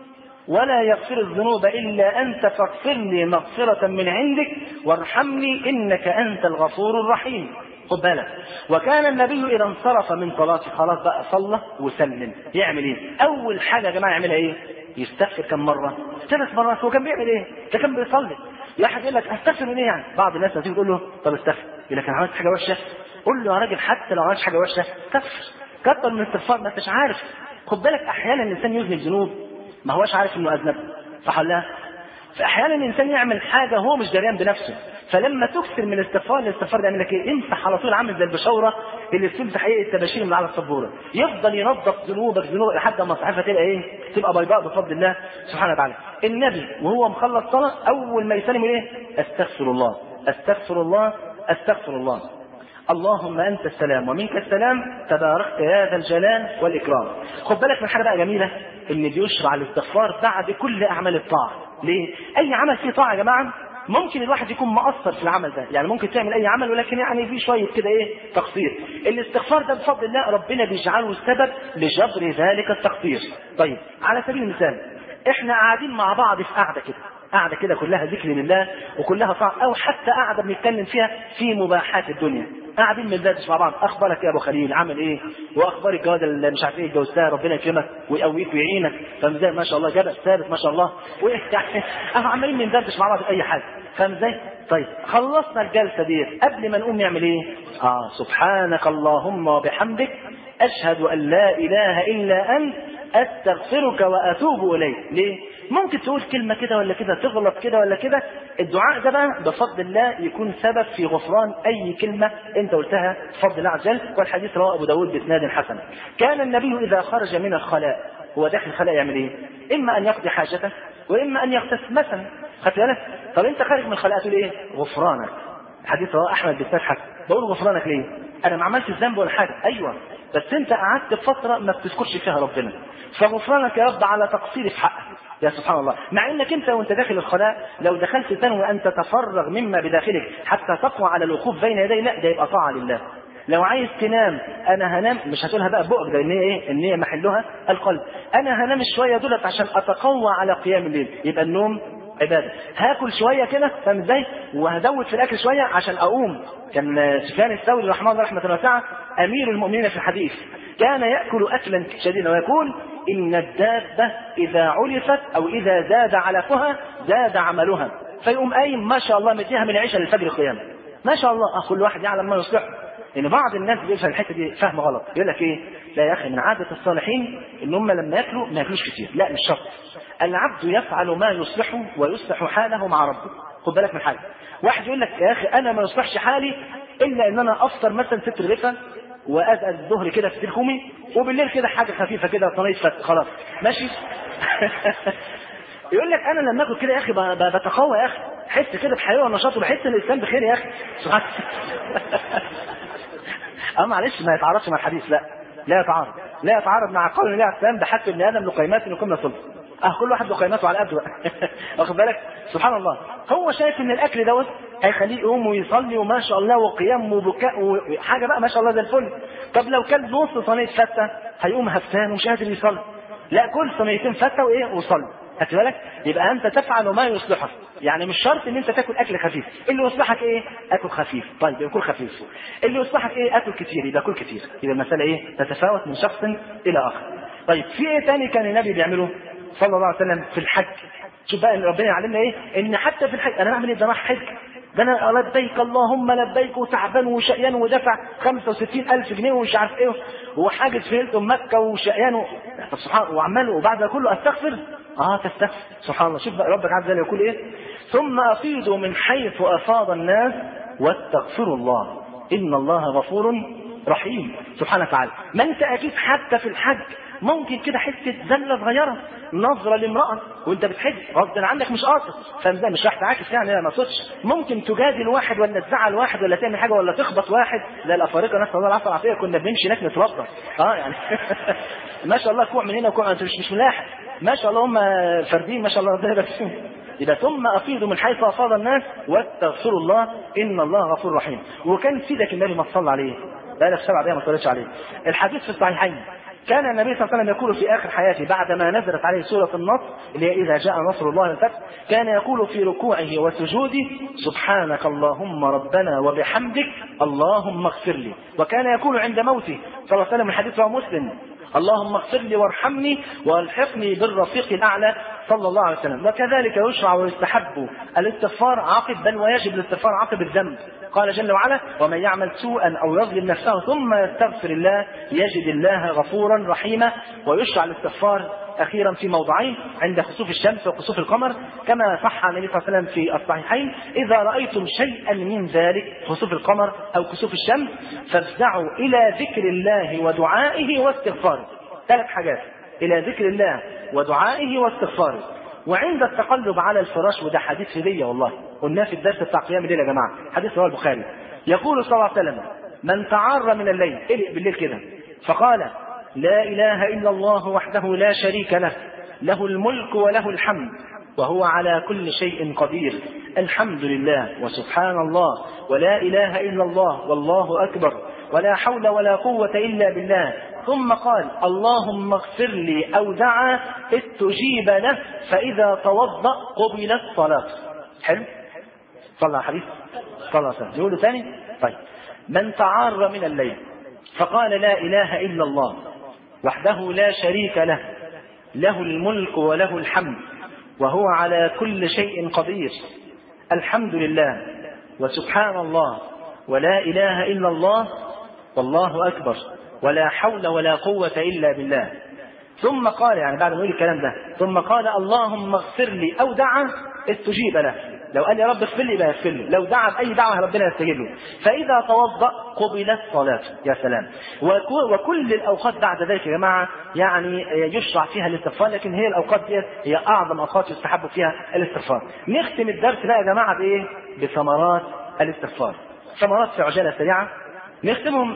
ولا يغفر الذنوب الا انت فاغفر لي مغفرة من عندك وارحمني انك انت الغفور الرحيم. خد بالك. وكان النبي اذا انصرف من صلاته، خلاص بقى صلى وسلم، يعمل ايه؟ اول حاجه يا جماعه يعملها ايه؟ يستغفر كم مرة؟ ثلاث مرات. هو كان بيعمل ايه؟ ده كان بيصلي. واحد يقول لك استغفر من ايه يعني؟ بعض الناس هتيجي تقول له طب استغفر، يقول لك انا عملت حاجة وحشة؟ قول له يا راجل حتى لو عملت حاجة وحشة استغفر، كتر من الاستغفار، ما انتش عارف. خد بالك احيانا الانسان يذنب ذنوب ما هوش عارف انه اذنب، صح ولا لا؟ فاحيانا الانسان يعمل حاجه هو مش دريان بنفسه، فلما تكثر من الاستغفار، الاستغفار ده يعمل لك ايه؟ امسح على طول، عامل زي البشوره اللي بتمسح ايه التباشير من على السبوره، يفضل ينظف ذنوبك ذنوبك لحد ما صحيفتها تبقى ايه؟ تبقى بيضاء بفضل الله سبحانه وتعالى. النبي وهو مخلص صلاه اول ما يسلم ايه؟ استغفر الله استغفر الله استغفر الله، اللهم انت السلام ومنك السلام تباركت يا ذا الجلال والاكرام. خد بالك من حاجه بقى جميله، ان بيشرع الاستغفار بعد كل اعمال الطاعه. ليه؟ اي عمل فيه طاعه يا جماعه ممكن الواحد يكون مقصر في العمل ده، يعني ممكن تعمل اي عمل ولكن يعني في شويه كده ايه تقصير. الاستغفار ده بفضل الله ربنا بيجعله سبب لجبر ذلك التقصير. طيب على سبيل المثال احنا قاعدين مع بعض في قاعده كده، قاعده كده كلها ذكر لله وكلها طاعه، او حتى قاعده بنتكلم فيها في مباحات الدنيا، قاعدين بندردش مع بعض، اخبارك يا ابو خليل عامل ايه؟ واخبار الجواز اللي مش عارف ايه اتجوزتها ربنا يكرمك ويقويك ويعينك، فاهم ازاي؟ ما شاء الله جبل ثابت ما شاء الله، يعني اهو عمالين بندردش مع بعض في اي حاجه، فاهم ازاي؟ طيب خلصنا الجلسه دي قبل ما نقوم نعمل ايه؟ اه سبحانك اللهم وبحمدك اشهد ان لا اله الا انت استغفرك واتوب اليك. ليه؟ ممكن تقول كلمه كده ولا كده، تغلط كده ولا كده، الدعاء ده بقى بفضل الله يكون سبب في غفران اي كلمه انت قلتها بفضل الله عز وجل. والحديث رواه ابو داود باسناد حسن. كان النبي اذا خرج من الخلاء، هو داخل الخلاء يعمل ايه؟ اما ان يقضي حاجته واما ان يغتسل مثلا، خدت بالك؟ طب انت خارج من الخلاء تقول ايه؟ غفرانك. الحديث رواه احمد باسناد حسن. بقول غفرانك ليه؟ انا ما عملتش ذنب ولا حاجه، ايوه بس انت قعدت فتره ما بتذكرش فيها ربنا، فغفرانك يا رب على تقصيري في حقك. يا سبحان الله، مع انك انت وانت داخل الخلاء لو دخلت تنوي ان تتفرغ مما بداخلك حتى تقوى على الوقوف بين يدي، لا ده يبقى طاعه لله. لو عايز تنام، انا هنام، مش هتقولها بقى بؤك، ده ان هي ايه؟ ان هي محلها القلب. انا هنام شويه دولت عشان اتقوى على قيام الليل، يبقى النوم عباده. هاكل شويه كده، فاهم ازاي؟ وهزود في الاكل شويه عشان اقوم. كان سفيان الثوري رحمه الله رحمه واسعه امير المؤمنين في الحديث، كان ياكل اكلا شديدا ويقول ان الدابه اذا علفت او اذا زاد علفها زاد عملها، فيقوم قايم ما شاء الله مديها من العشاء للفجر قيام، ما شاء الله. كل واحد يعلم ما يصلحه. ان بعض الناس بيفهم الحته دي فهم غلط، يقول لك ايه؟ لا يا اخي من عاده الصالحين ان هم لما ياكلوا ما ياكلوش كتير، لا مش شرط. العبد يفعل ما يصلحه ويصلح حاله مع ربه. خد بالك من حاجه، واحد يقول لك يا اخي انا ما يصلحش حالي الا ان انا افطر مثلا ست رغيفه وازقز الظهر كده في تلكومي، وبالليل كده حاجه خفيفه كده طنيش فت خلاص ماشي. يقول لك انا لما اكل كده يا اخي بتقوى يا اخي، حس كده بحيويه ونشاط وبحس ان الانسان بخير يا اخي. سبحان اه معلش ما يتعارضش مع الحديث، لا لا يتعارض، لا يتعارض مع قول النبي عليه السلام ده حتى ابن ادم لقيمات يقمن صلب. اه كل واحد لقيماته على قده. واخد بالك؟ سبحان الله، هو شايف ان الاكل دوت هيخليه يقوم ويصلي وما شاء الله وقيام وبكاء وحاجه بقى ما شاء الله زي الفل. طب لو كان نص صينيه فته هيقوم هفتان ومش قادر يصلي، لا كل صينيتين فته وايه وصلي. خدت بالك؟ يبقى انت تفعل ما يصلحك، يعني مش شرط ان انت تاكل اكل خفيف. اللي يصلحك ايه؟ اكل خفيف. طيب ياكل خفيف. اللي يصلحك ايه؟ اكل كتير، يبقى كل كتير. يبقى المساله ايه؟ تتفاوت من شخص الى اخر. طيب في ايه تاني كان النبي بيعمله صلى الله عليه وسلم في الحج؟ شوف بقى ان ربنا يعلمنا ايه؟ ان حتى في الحج انا بعمل ايه؟ ده راح حج، ده انا لبيك اللهم لبيك وتعبان وشقيان ودفع خمسة وستين ألف جنيه ومش عارف ايه وحاجز في هيلتون مكه وشقيان و... سبحان وعمال وبعد ده كله استغفر. اه تستغفر. سبحان الله، شوف بقى ربك عز وجل يقول ايه؟ ثم افيضوا من حيث افاض الناس واستغفروا الله ان الله غفور رحيم. سبحانه وتعالى. ما انت اكيد حتى في الحج ممكن كده حته زله صغيره، نظره لامراه وانت بتحج غصب عنك مش قاصد، فاهم؟ مش راح تعاكس يعني، ما اقصدش. ممكن تجادل واحد ولا تزعل واحد ولا تعمل حاجه ولا تخبط واحد زي الافارقه نسال الله العافيه والعافيه، كنا بنمشي هناك نتوضا اه يعني ما شاء الله كوع من هنا وكوع، انت مش مش ملاحق، ما شاء الله هم فردين ما شاء الله ربنا يبارك فيهم. يبقى ثم افيضوا من حيث افاض الناس واستغفروا الله ان الله غفور رحيم. وكان سيدك النبي ما صلى عليه بقالك سبع دقايق ما صليتش عليه. الحديث في الصحيحين، كان النبي صلى الله عليه وسلم يقول في آخر حياته بعدما نزلت عليه سورة النصر اللي هي إذا جاء نصر الله والفتح، كان يقول في ركوعه وسجوده سبحانك اللهم ربنا وبحمدك اللهم اغفر لي. وكان يقول عند موته صلى الله عليه وسلم، الحديث رواه مسلم، اللهم اغفر لي وارحمني والحقني بالرفيق الاعلى صلى الله عليه وسلم. وكذلك يشرع ويستحب الاستغفار عقب، بل ويجب الاستغفار عقب الذنب. قال جل وعلا: ومن يعمل سوءا او يظلم نفسه ثم يستغفر الله يجد الله غفورا رحيما. ويشرع الاستغفار اخيرا في موضعين: عند خسوف الشمس وخسوف القمر، كما صح عن النبي صلى الله عليه وسلم في الصحيحين: اذا رايتم شيئا من ذلك، خسوف القمر او خسوف الشمس، فافزعوا الى ذكر الله ودعائه واستغفاره. ثلاث حاجات: الى ذكر الله ودعائه واستغفاره. وعند التقلب على الفراش، وده حديث هديه والله، قلنا في الدرس بتاع قيام الليل يا جماعه، حديث رواه البخاري، يقول صلى الله عليه وسلم: من تعار من الليل، قلق بالليل كده، فقال: لا اله الا الله وحده لا شريك له، له الملك وله الحمد وهو على كل شيء قدير، الحمد لله وسبحان الله ولا اله الا الله والله اكبر ولا حول ولا قوة الا بالله، ثم قال: اللهم اغفر لي او دعا استجيب له، فاذا توضأ قبلت صلاته. حلو؟ صلى على الحديث صلى الله عليه وسلم. يقول ثاني: طيب، من تعار من الليل فقال: لا اله الا الله وحده لا شريك له، له الملك وله الحمد وهو على كل شيء قدير، الحمد لله وسبحان الله ولا اله الا الله والله اكبر ولا حول ولا قوة الا بالله. ثم قال، يعني بعد ما يقول الكلام ده، ثم قال: اللهم اغفر لي او دعا استجيب له. لو قال يا رب اغفر لي يبقى يغفر له، لو دعا باي دعوه ربنا يستجيب له. فاذا توضأ قبلت صلاته. يا سلام. وكل الاوقات بعد ذلك يا جماعه يعني يشرع فيها الاستغفار، لكن هي الاوقات دي هي اعظم اوقات يستحب فيها الاستغفار. نختم الدرس بقى يا جماعه بايه؟ بثمرات الاستغفار. ثمرات في عجاله سريعه، نختمهم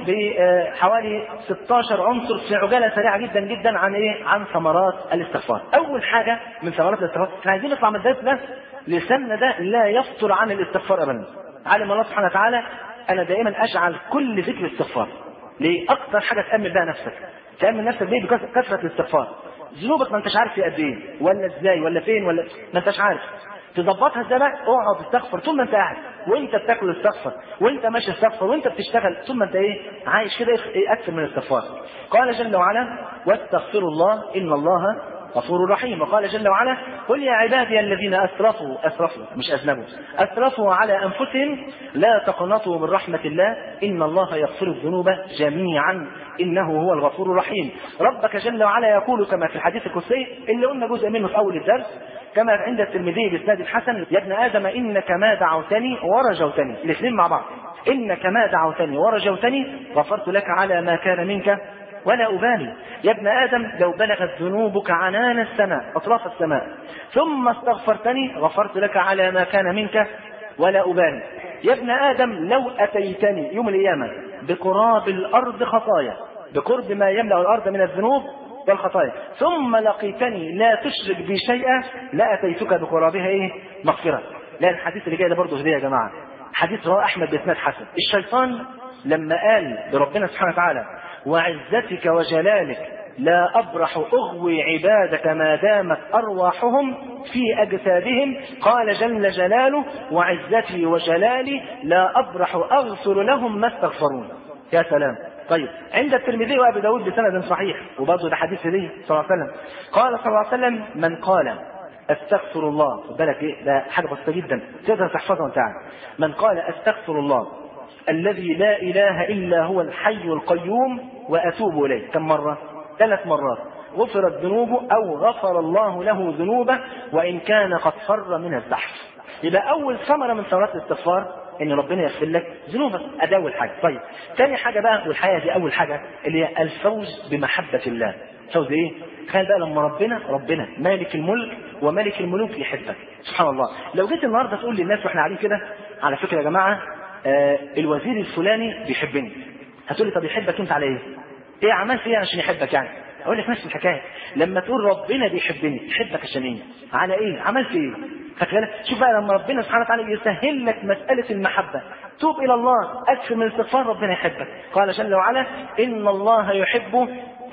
بحوالي ستاشر عنصر في عجاله سريعه جدا جدا عن ايه؟ عن ثمرات الاستغفار. اول حاجه من ثمرات الاستغفار، احنا عايزين نطلع من الدرس ده لساننا ده لا يفطر عن الاستغفار ابدا. علم الله سبحانه وتعالى انا دائما اجعل كل ذكر استغفار. ليه؟ اكثر حاجه تامن بها نفسك. تامن نفسك ليه؟ بكثره الاستغفار. ذنوبك ما انتش عارف هي قد ايه ولا ازاي ولا فين ولا ما انتش عارف تظبطها ازاي بقى. اقعد استغفر طول ما انت قاعد، وانت بتاكل استغفر، وانت ماشي استغفر، وانت بتشتغل، طول ما انت ايه عايش كده ايه اكثر من الاستغفار. قال جل وعلا: واستغفروا الله ان الله غفور رحيم. وقال جل وعلا: قل يا عبادي الذين اسرفوا اسرفوا مش اذنبوا اسرفوا على انفسهم لا تقنطوا من رحمه الله ان الله يغفر الذنوب جميعا انه هو الغفور الرحيم. ربك جل وعلا يقول كما في الحديث القدسي اللي قلنا جزء منه في اول الدرس، كما عند الترمذي باسناد الحسن: يا ابن ادم انك ما دعوتني ورجوتني، الاثنين مع بعض، انك ما دعوتني ورجوتني غفرت لك على ما كان منك ولا أبالي. يا ابن آدم لو بلغت ذنوبك عنان السماء أطراف السماء ثم استغفرتني غفرت لك على ما كان منك ولا أبالي. يا ابن آدم لو أتيتني يوم القيامة بقراب الأرض خطايا، بقرب ما يملأ الأرض من الذنوب والخطايا، ثم لقيتني لا تشرك بي شيئا لأتيتك بقرابها إيه؟ مغفرة. لا، الحديث اللي جاي ده برضه هدية يا جماعة، حديث رواه أحمد بإسناد حسن. الشيطان لما قال لربنا سبحانه وتعالى: وعزتك وجلالك لا أبرح أغوي عبادك ما دامت أرواحهم في أجسادهم، قال جل جلاله: وعزتي وجلالي لا أبرح أغفر لهم ما استغفرون. يا سلام. طيب، عند الترمذي وأبي داود بسند صحيح، وبرضه ده حديث ليه صلى الله عليه وسلم، قال صلى الله عليه وسلم: من قال استغفر الله، خد بالك ايه ده حاجه بسيطه جدا تقدر تحفظها وانت قاعد، من قال استغفر الله الذي لا اله الا هو الحي القيوم واتوب اليه، كم مره؟ ثلاث مرات، غفرت ذنوبه او غفر الله له ذنوبه وان كان قد فر من الزحف. يبقى اول ثمره من ثمرات الاستغفار ان ربنا يغفر لك ذنوبك، ادي اول حاجه. طيب، ثاني حاجه بقى، والحقيقه دي اول حاجه، اللي هي الفوز بمحبه الله. فوز ايه؟ تخيل بقى لما ربنا ربنا مالك الملك وملك الملوك يحبك، سبحان الله. لو جيت النهارده تقول للناس واحنا قاعدين كده: على فكره يا جماعه آه الوزير الفلاني بيحبني، هتقول لي طب يحبك انت على ايه؟ ايه عملت ايه عشان يحبك يعني؟ اقول لك نفس الحكايه، لما تقول ربنا بيحبني يحبك عشان ايه؟ على ايه؟ عملت ايه؟ فكذلك شوف بقى لما ربنا سبحانه وتعالى يسهل لك مساله المحبه، توب الى الله، اكثر من الاستغفار، ربنا يحبك. قال جل وعلا: ان الله يحب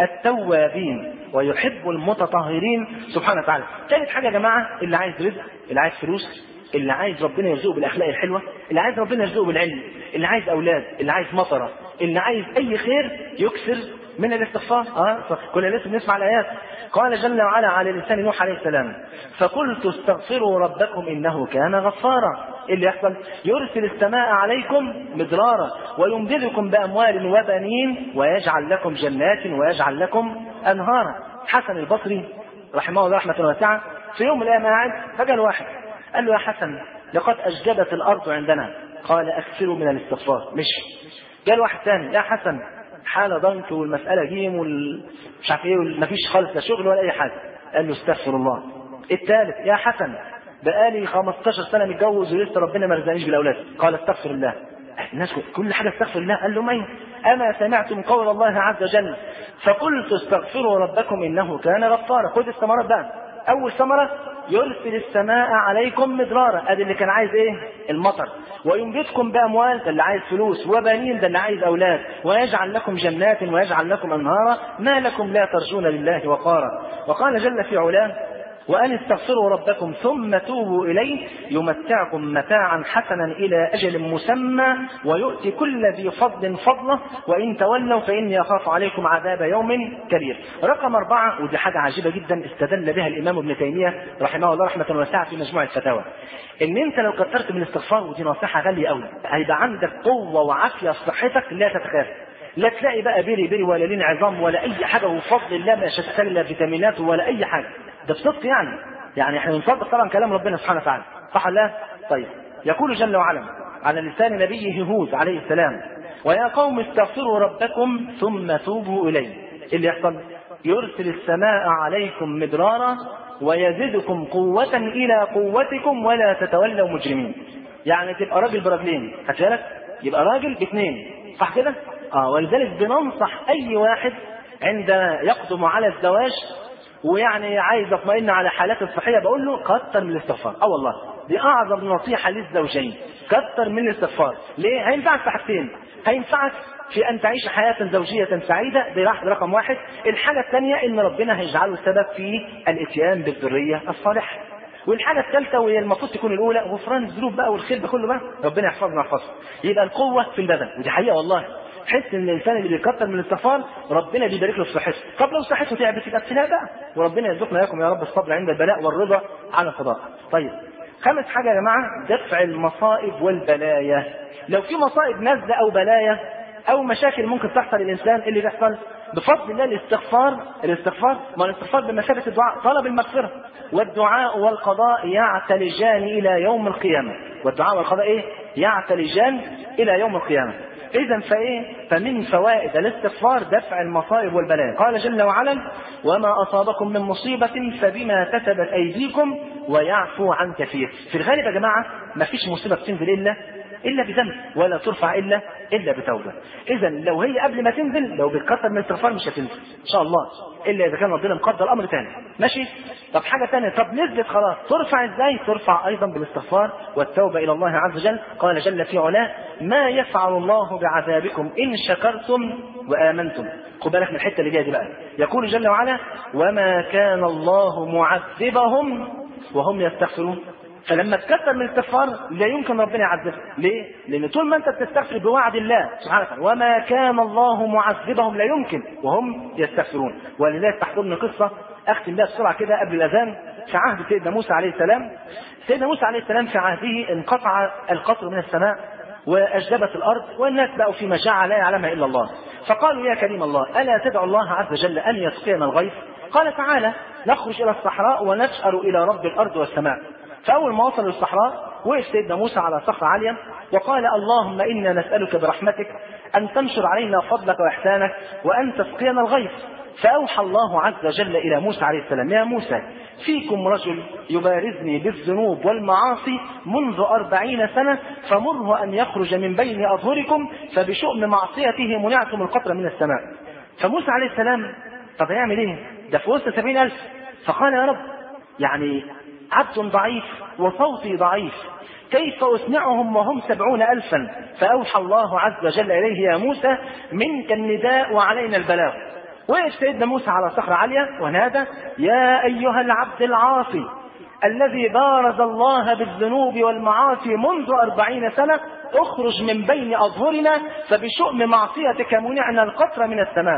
التوابين ويحب المتطهرين سبحانه وتعالى. ثالث حاجه يا جماعه، اللي عايز رزق، اللي عايز فلوس، اللي عايز ربنا يرزقه بالاخلاق الحلوه، اللي عايز ربنا يرزقه بالعلم، اللي عايز اولاد، اللي عايز مطره، اللي عايز اي خير، يكثر من الاستغفار. اه كنا لسه بنسمع الايات. قال جل وعلا على لسان نوح عليه السلام: فقلت استغفروا ربكم انه كان غفارا. اللي يحصل يرسل السماء عليكم مدرارا ويمددكم باموال وبنين ويجعل لكم جنات ويجعل لكم انهارا. حسن البصري رحمه الله رحمه واسعه في يوم من الايام قاعد فجاء واحد قال له: يا حسن لقد أجدبت الأرض عندنا. قال: أكثروا من الاستغفار. مش قال واحد ثاني: يا حسن حالة ضنك والمسألة جيم ومش عارف ايه ومفيش خالص لا شغل ولا أي حاجة. قال له: استغفر الله. الثالث: يا حسن بقالي خمستاشر سنة متجوز ولسه ربنا ما رزقنيش بالأولاد. قال: استغفر الله. الناس كل حاجة استغفر الله. قال له: مين؟ أما سمعتم قول الله عز وجل: فقلت استغفروا ربكم إنه كان غفارا. خذ الثمرات بقى. أول ثمرة: يرسل السماء عليكم مدرارا. ادي اللي كان عايز ايه؟ المطر. ويمددكم باموال، ده اللي عايز فلوس، وبنين، ده اللي عايز اولاد، ويجعل لكم جنات ويجعل لكم انهارا، ما لكم لا ترجون لله وقارا. وقال جل في علاه: وأن استغفروا ربكم ثم توبوا إليه يمتعكم متاعا حسنا إلى أجل مسمى ويؤتي كل ذي فضل فضله وإن تولوا فإني أخاف عليكم عذاب يوم كبير. رقم أربعة، ودي حاجة عجيبة جدا استدل بها الإمام ابن تيمية رحمه الله رحمة واسعة في مجموع الفتاوى، إن أنت لو كثرت من الاستغفار، ودي نصيحة غالية قوي، هيبقى عندك قوة وعافية في صحتك لا تتخاف. لا تلاقي بقى بيري بيري ولا لين عظام ولا أي حاجة، وفضل الله ما شتى لا فيتامينات ولا أي حاجة. ده بصدق يعني يعني احنا بنصدق طبعا كلام ربنا سبحانه وتعالى، صح ولا لا؟ طيب، يقول جل وعلا على لسان نبيه هود عليه السلام: ويا قوم استغفروا ربكم ثم توبوا اليه. اللي يحصل يرسل السماء عليكم مدرارا ويزدكم قوة إلى قوتكم ولا تتولوا مجرمين. يعني تبقى راجل برجلين، هتشارك يبقى راجل باثنين، صح كده؟ اه ولذلك بننصح اي واحد عندما يقدم على الزواج ويعني عايز يطمئن على حالاته الصحيه، بقول له كتر من الاستغفار. اه والله دي اعظم نصيحه للزوجين، كتر من الاستغفار. ليه؟ هينفعك في حاجتين. هينفعك في ان تعيش حياه زوجيه سعيده، دي رقم واحد. الحاجه الثانيه ان ربنا هيجعله سبب في الاتيان بالذريه الصالحه. والحاجه الثالثه وهي المفروض تكون الاولى، غفران الذنوب بقى والخير ده كله بقى ربنا يحفظنا ويحفظه. يبقى القوه في البدن، ودي حقيقه والله. تحس ان الانسان اللي بيكتر من الاستغفار ربنا بيبارك له في صحته. طب لو صحته تعبت يبقى ابتلاء بقى، وربنا يرزقنا اياكم يا رب الصبر عند البلاء والرضا عن القضاء. طيب، خامس حاجه يا جماعه، دفع المصائب والبلايا. لو في مصائب نازله او بلايا او مشاكل ممكن تحصل للانسان، اللي بيحصل بفضل الله الاستغفار. الاستغفار ما الاستغفار بمثابه الدعاء، طلب المغفره. والدعاء والقضاء يعتلجان الى يوم القيامه. والدعاء والقضاء ايه؟ يعتلجان الى يوم القيامه. إذا فإيه؟ فمن فوائد الاستغفار دفع المصائب والبلايا. قال جل وعلا: وما أصابكم من مصيبة فبما كسبت أيديكم ويعفو عن كثير. في الغالب يا جماعة ما فيش مصيبة بتنزل إلا إلا بذنب، ولا ترفع إلا إلا بتوبة. إذا لو هي قبل ما تنزل، لو بتكثر من الاستغفار مش هتنزل إن شاء الله، إلا إذا كان ربنا مقدر أمر ثاني. ماشي؟ طب حاجة ثانية، طب نزلت خلاص، ترفع إزاي؟ ترفع أيضا بالاستغفار والتوبة إلى الله عز وجل. قال جل في علاه: ما يفعل الله بعذابكم إن شكرتم وآمنتم. خد بالك من الحتة اللي جاية دي بقى. يقول جل وعلا: وما كان الله معذبهم وهم يستغفرون. فلما تكثر من الاستغفار لا يمكن ربنا يعذبك. ليه؟ لأن طول ما أنت بتستغفر بوعد الله سبحانه وتعالى وما كان الله معذبهم لا يمكن وهم يستغفرون. ولذلك تحضرني قصة أختم بها بسرعة كده قبل الأذان. في عهد سيدنا موسى عليه السلام، سيدنا موسى عليه السلام في عهده انقطع القطر من السماء وأجدبت الأرض والناس بقوا في مجاعة لا يعلمها إلا الله. فقالوا: يا كريم الله، ألا تدعو الله عز وجل أن يسقينا الغيث؟ قال تعالى: نخرج إلى الصحراء ونسأل إلى رب الأرض والسماء. فأول ما وصلوا للصحراء وقف سيدنا موسى على صخرة عالية وقال: اللهم إنا نسألك برحمتك أن تنشر علينا فضلك وإحسانك وأن تسقينا الغيث. فأوحى الله عز وجل إلى موسى عليه السلام: يا موسى، فيكم رجل يبارزني بالذنوب والمعاصي منذ أربعين سنة، فمره أن يخرج من بين أظهركم، فبشؤم معصيته منعتم القطر من السماء. فموسى عليه السلام طب يعمل إيه؟ ده في وسط سبعين ألف. فقال: يا رب، يعني عبد ضعيف وصوتي ضعيف، كيف أسمعهم وهم سبعون ألفا؟ فأوحى الله عز وجل إليه: يا موسى، منك النداء وعلينا البلاغ. وقف سيدنا موسى على صخرة عالية ونادى: يا أيها العبد العاصي الذي بارز الله بالذنوب والمعاصي منذ أربعين سنة، اخرج من بين أظهرنا، فبشؤم معصيتك منعنا القطر من السماء.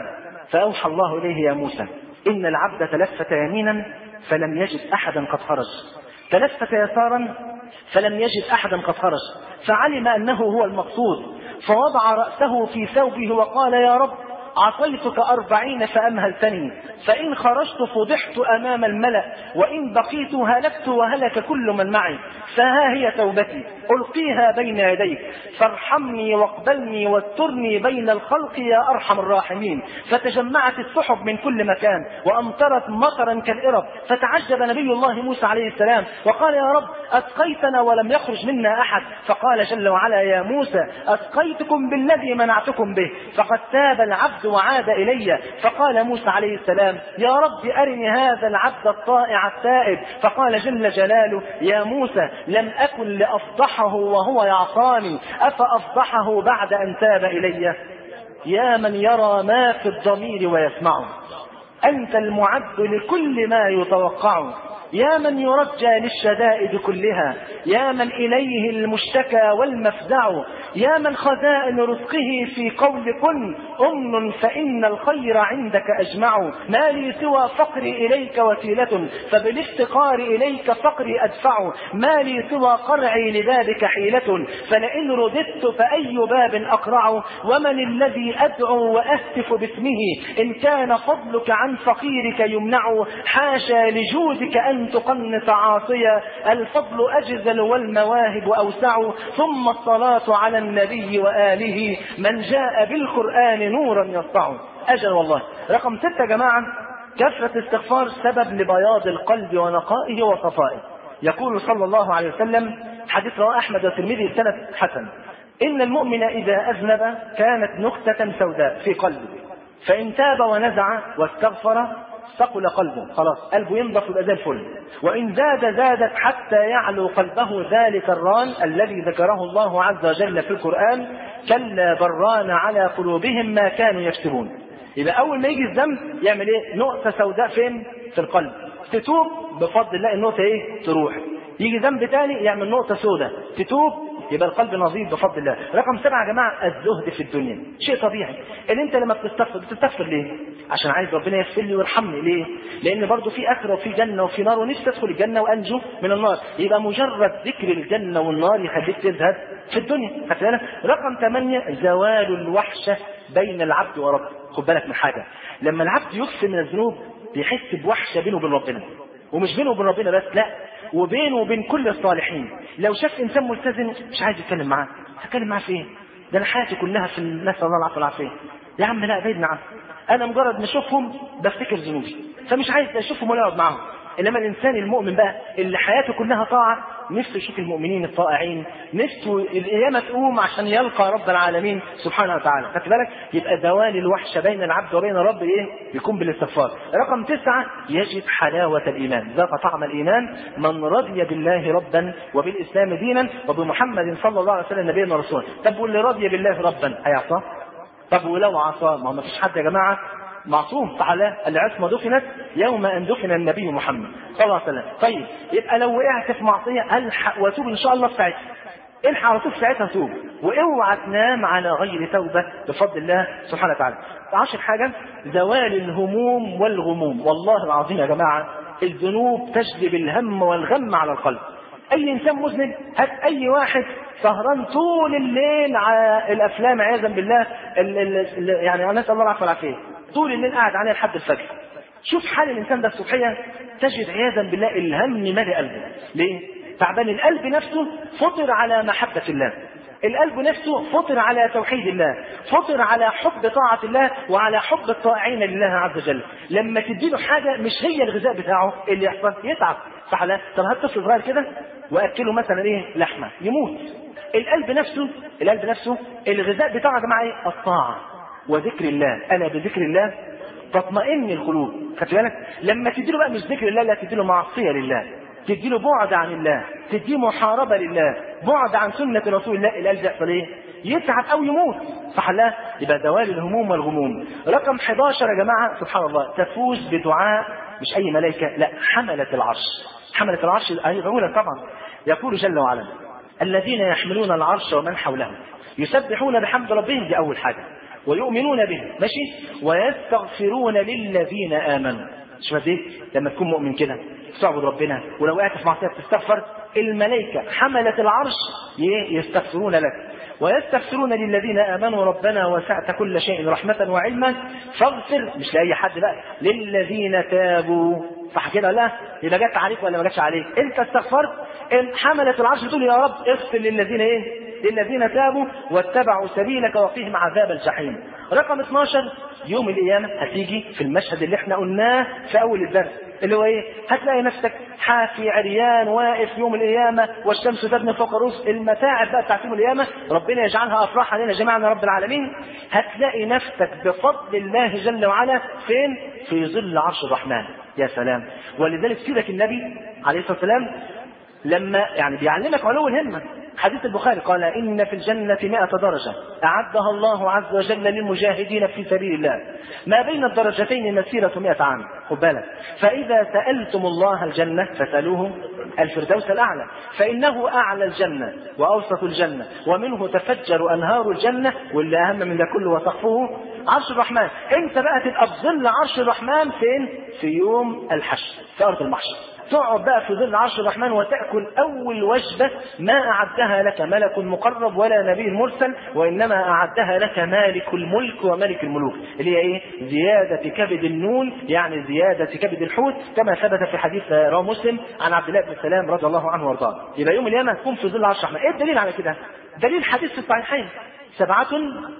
فأوحى الله إليه يا موسى إن العبد تلفت يمينا فلم يجد أحدا قد خرج، تلفت يسارا فلم يجد أحدا قد خرج، فعلم أنه هو المقصود فوضع رأسه في ثوبه وقال يا رب عصيتك أربعين فأمهلتني، فإن خرجت فضحت أمام الملأ، وإن بقيت هلكت وهلك كل من معي، فها هي توبتي ألقيها بين يديك فارحمني واقبلني واسترني بين الخلق يا أرحم الراحمين. فتجمعت السحب من كل مكان وأمطرت مطرا كالإرب، فتعجب نبي الله موسى عليه السلام وقال يا رب أسقيتنا ولم يخرج منا أحد، فقال جل وعلا يا موسى أسقيتكم بالذي منعتكم به، فقد تاب العبد وعاد إلي. فقال موسى عليه السلام يا رب أرني هذا العبد الطائع التائب، فقال جل جلاله يا موسى لم أكن لأفضحه وهو يعصاني أفأفضحه بعد أن تاب إلي. يا من يرى ما في الضمير ويسمعه، أنت المعد لكل ما يتوقع، يا من يرجى للشدائد كلها، يا من إليه المشتكى والمفزع، يا من خزائن رزقه في قول كن أمن فإن الخير عندك أجمع. ما لي سوى فقري إليك وسيلة فبالافتقار إليك فقري أدفع، ما لي سوى قرعي لبابك حيلة فلئن رددت فأي باب أقرع. ومن الذي أدعو وأهتف باسمه إن كان فضلك عن فقيرك يمنع، حاشا لجودك أن تقنط عاصيا الفضل أجزل والمواهب أوسع. ثم الصلاة على النبي وآله من جاء بالقرآن نورا يسطع. أجل والله. رقم ستة يا جماعة كثرة استغفار سبب لبياض القلب ونقائه وصفائه. يقول صلى الله عليه وسلم حديث رواه أحمد والترمذي بسند حسن إن المؤمن إذا أذنب كانت نكتة سوداء في قلبه فإن تاب ونزع واستغفر ثقل قلبه، خلاص قلبه ينضف ويبقى زي الفل. وإن زاد زادت حتى يعلو قلبه ذلك الران الذي ذكره الله عز وجل في القرآن كلا بران على قلوبهم ما كانوا يكسبون. يبقى أول ما يجي الذنب يعمل إيه؟ نقطة سوداء فين؟ في القلب. تتوب بفضل الله النقطة إيه؟ تروح. يجي ذنب تاني يعمل نقطة سوداء، تتوب يبقى القلب نظيف بفضل الله. رقم سبعة يا جماعة الزهد في الدنيا. شيء طبيعي ان انت لما بتستغفر بتستغفر ليه؟ عشان عايز ربنا يغفر لي ويرحمني. ليه؟ لان برضه في اخره وفي جنه وفي نار ونفسي ادخل الجنه وانجو من النار. يبقى مجرد ذكر الجنه والنار يخليك تزهد في الدنيا. خدت بالك؟ رقم ثمانية زوال الوحشه بين العبد وربه. خد بالك من حاجه، لما العبد يكثر من الذنوب بيحس بوحشه بينه وبين ربنا، ومش بينه وبين ربنا بس، لا وبينه وبين كل الصالحين. لو شاف انسان ملتزم مش عايز يتكلم معاه، هتكلم معاه في ايه؟ ده انا حياتي كلها في الناس الله العفو والعافيه. يا عم لا بعيدنا عنه، انا مجرد ما اشوفهم بفتكر ذنوبي فمش عايز اشوفهم ولا اقعد معاهم. انما الانسان المؤمن بقى اللي حياته كلها طاعه نفسه يشوف المؤمنين الطائعين، نفسه القيامه تقوم عشان يلقى رب العالمين سبحانه وتعالى. خدت بالك؟ يبقى زوال الوحشه بين العبد وبين رب ايه؟ يكون بالاستغفار. رقم تسعة يجد حلاوه الايمان، ذاق طعم الايمان من رضي بالله ربا وبالاسلام دينا وبمحمد صلى الله عليه وسلم نبيا ورسولا. طب واللي رضي بالله ربا هيعصاه؟ طب ولو عصاه؟ ما هو ما فيش حد يا جماعه معصوم. تعالى العصمة دفنت يوم أن دفن النبي محمد صلى الله عليه وسلم. طيب يبقى لو وقعت في معصية ألحق وأتوب إن شاء الله في ساعتها، الحق على طول في ساعتها توب، واوعى تنام على غير توبة بفضل الله سبحانه وتعالى. عشر حاجة زوال الهموم والغموم. والله العظيم يا جماعة الذنوب تجلب الهم والغم على القلب. أي إنسان مذنب هات أي واحد سهران طول الليل على الأفلام عياذا بالله ال ال يعني نسأل الله العافية والعافية، طول الليل قاعد عليه لحد الفجر. شوف حال الإنسان ده الصبحية تجد عياذا بالله الهم مالي قلبه. ليه؟ تعبان. القلب نفسه فطر على محبة الله، القلب نفسه فطر على توحيد الله، فطر على حب طاعة الله وعلى حب الطائعين لله عز وجل. لما تديله حاجة مش هي الغذاء بتاعه اللي يحصل يتعب. صح لا؟ طب هات طفل صغير كده واكله مثلا ايه؟ لحمة يموت. القلب نفسه القلب نفسه الغذاء بتاعه يا جماعه ايه؟ الطاعة وذكر الله. انا بذكر الله تطمئن القلوب. خدت بالك؟ لما تديله بقى مش ذكر الله، لا تديله معصية لله، تديله بعد عن الله، تديه محاربة لله، بعد عن سنة رسول الله، القلب يحصل ايه؟ يتعب او يموت. صح لا؟ يبقى زوال الهموم والغموم. رقم حداشر يا جماعة سبحان الله تفوز بدعاء مش اي ملائكة، لا حملة العرش. حملة العرش هيدعونا طبعا. يقول جل وعلا الذين يحملون العرش ومن حوله يسبحون بحمد ربهم، دي اول حاجة، ويؤمنون به ماشي ويستغفرون للذين آمنوا. شوف ايه لما تكون مؤمن كده تعبد ربنا ولو وقعت في معصية تستغفر، الملائكة حملة العرش يستغفرون لك ويستغفرون للذين آمنوا ربنا وسعت كل شيء رحمة وعلما فاغفر، مش لأي حد بقى، للذين تابوا. صح كده؟ لا يبقى جت عليك ولا ما جاتش عليك؟ انت استغفرت، حملة العرش تقول يا رب اغفر للذين ايه؟ للذين تابوا واتبعوا سبيلك وقيهم عذاب الجحيم. رقم اثناشر يوم القيامة هتيجي في المشهد اللي احنا قلناه في اول الدرس اللي هو ايه؟ هتلاقي نفسك حافي عريان واقف يوم القيامة والشمس تدني فوق رؤوس. المتاعب بقى بتاعت يوم القيامة ربنا يجعلها افراح علينا جميعا رب العالمين. هتلاقي نفسك بفضل الله جل وعلا فين؟ في ظل عرش الرحمن. يا سلام. ولذلك سيدك النبي عليه الصلاة والسلام لما يعني بيعلمك علو الهمة، حديث البخاري قال إن في الجنة مئة درجة أعدها الله عز وجل للمجاهدين في سبيل الله ما بين الدرجتين مسيرة مئة عام. خد بالك، فإذا سألتم الله الجنة فسألوه الفردوس الأعلى فإنه أعلى الجنة وأوسط الجنة ومنه تفجر أنهار الجنة واللي أهم من ده كله وسقفه عرش الرحمن. أنت بقى تبقى في ظل عرش الرحمن فين؟ في يوم الحشر في أرض المحشر. تقعد بقى في ظل عرش الرحمن وتأكل أول وجبة ما أعدها لك ملك مقرب ولا نبي مرسل، وإنما أعدها لك مالك الملك وملك الملوك، اللي هي إيه؟ زيادة كبد النون، يعني زيادة كبد الحوت، كما ثبت في حديث رواه مسلم عن عبد الله بن سلام رضي الله عنه وارضاه. يبقى يوم القيامة تكون في ظل عرش الرحمن. إيه الدليل على كده؟ دليل حديث في الصحيحين سبعة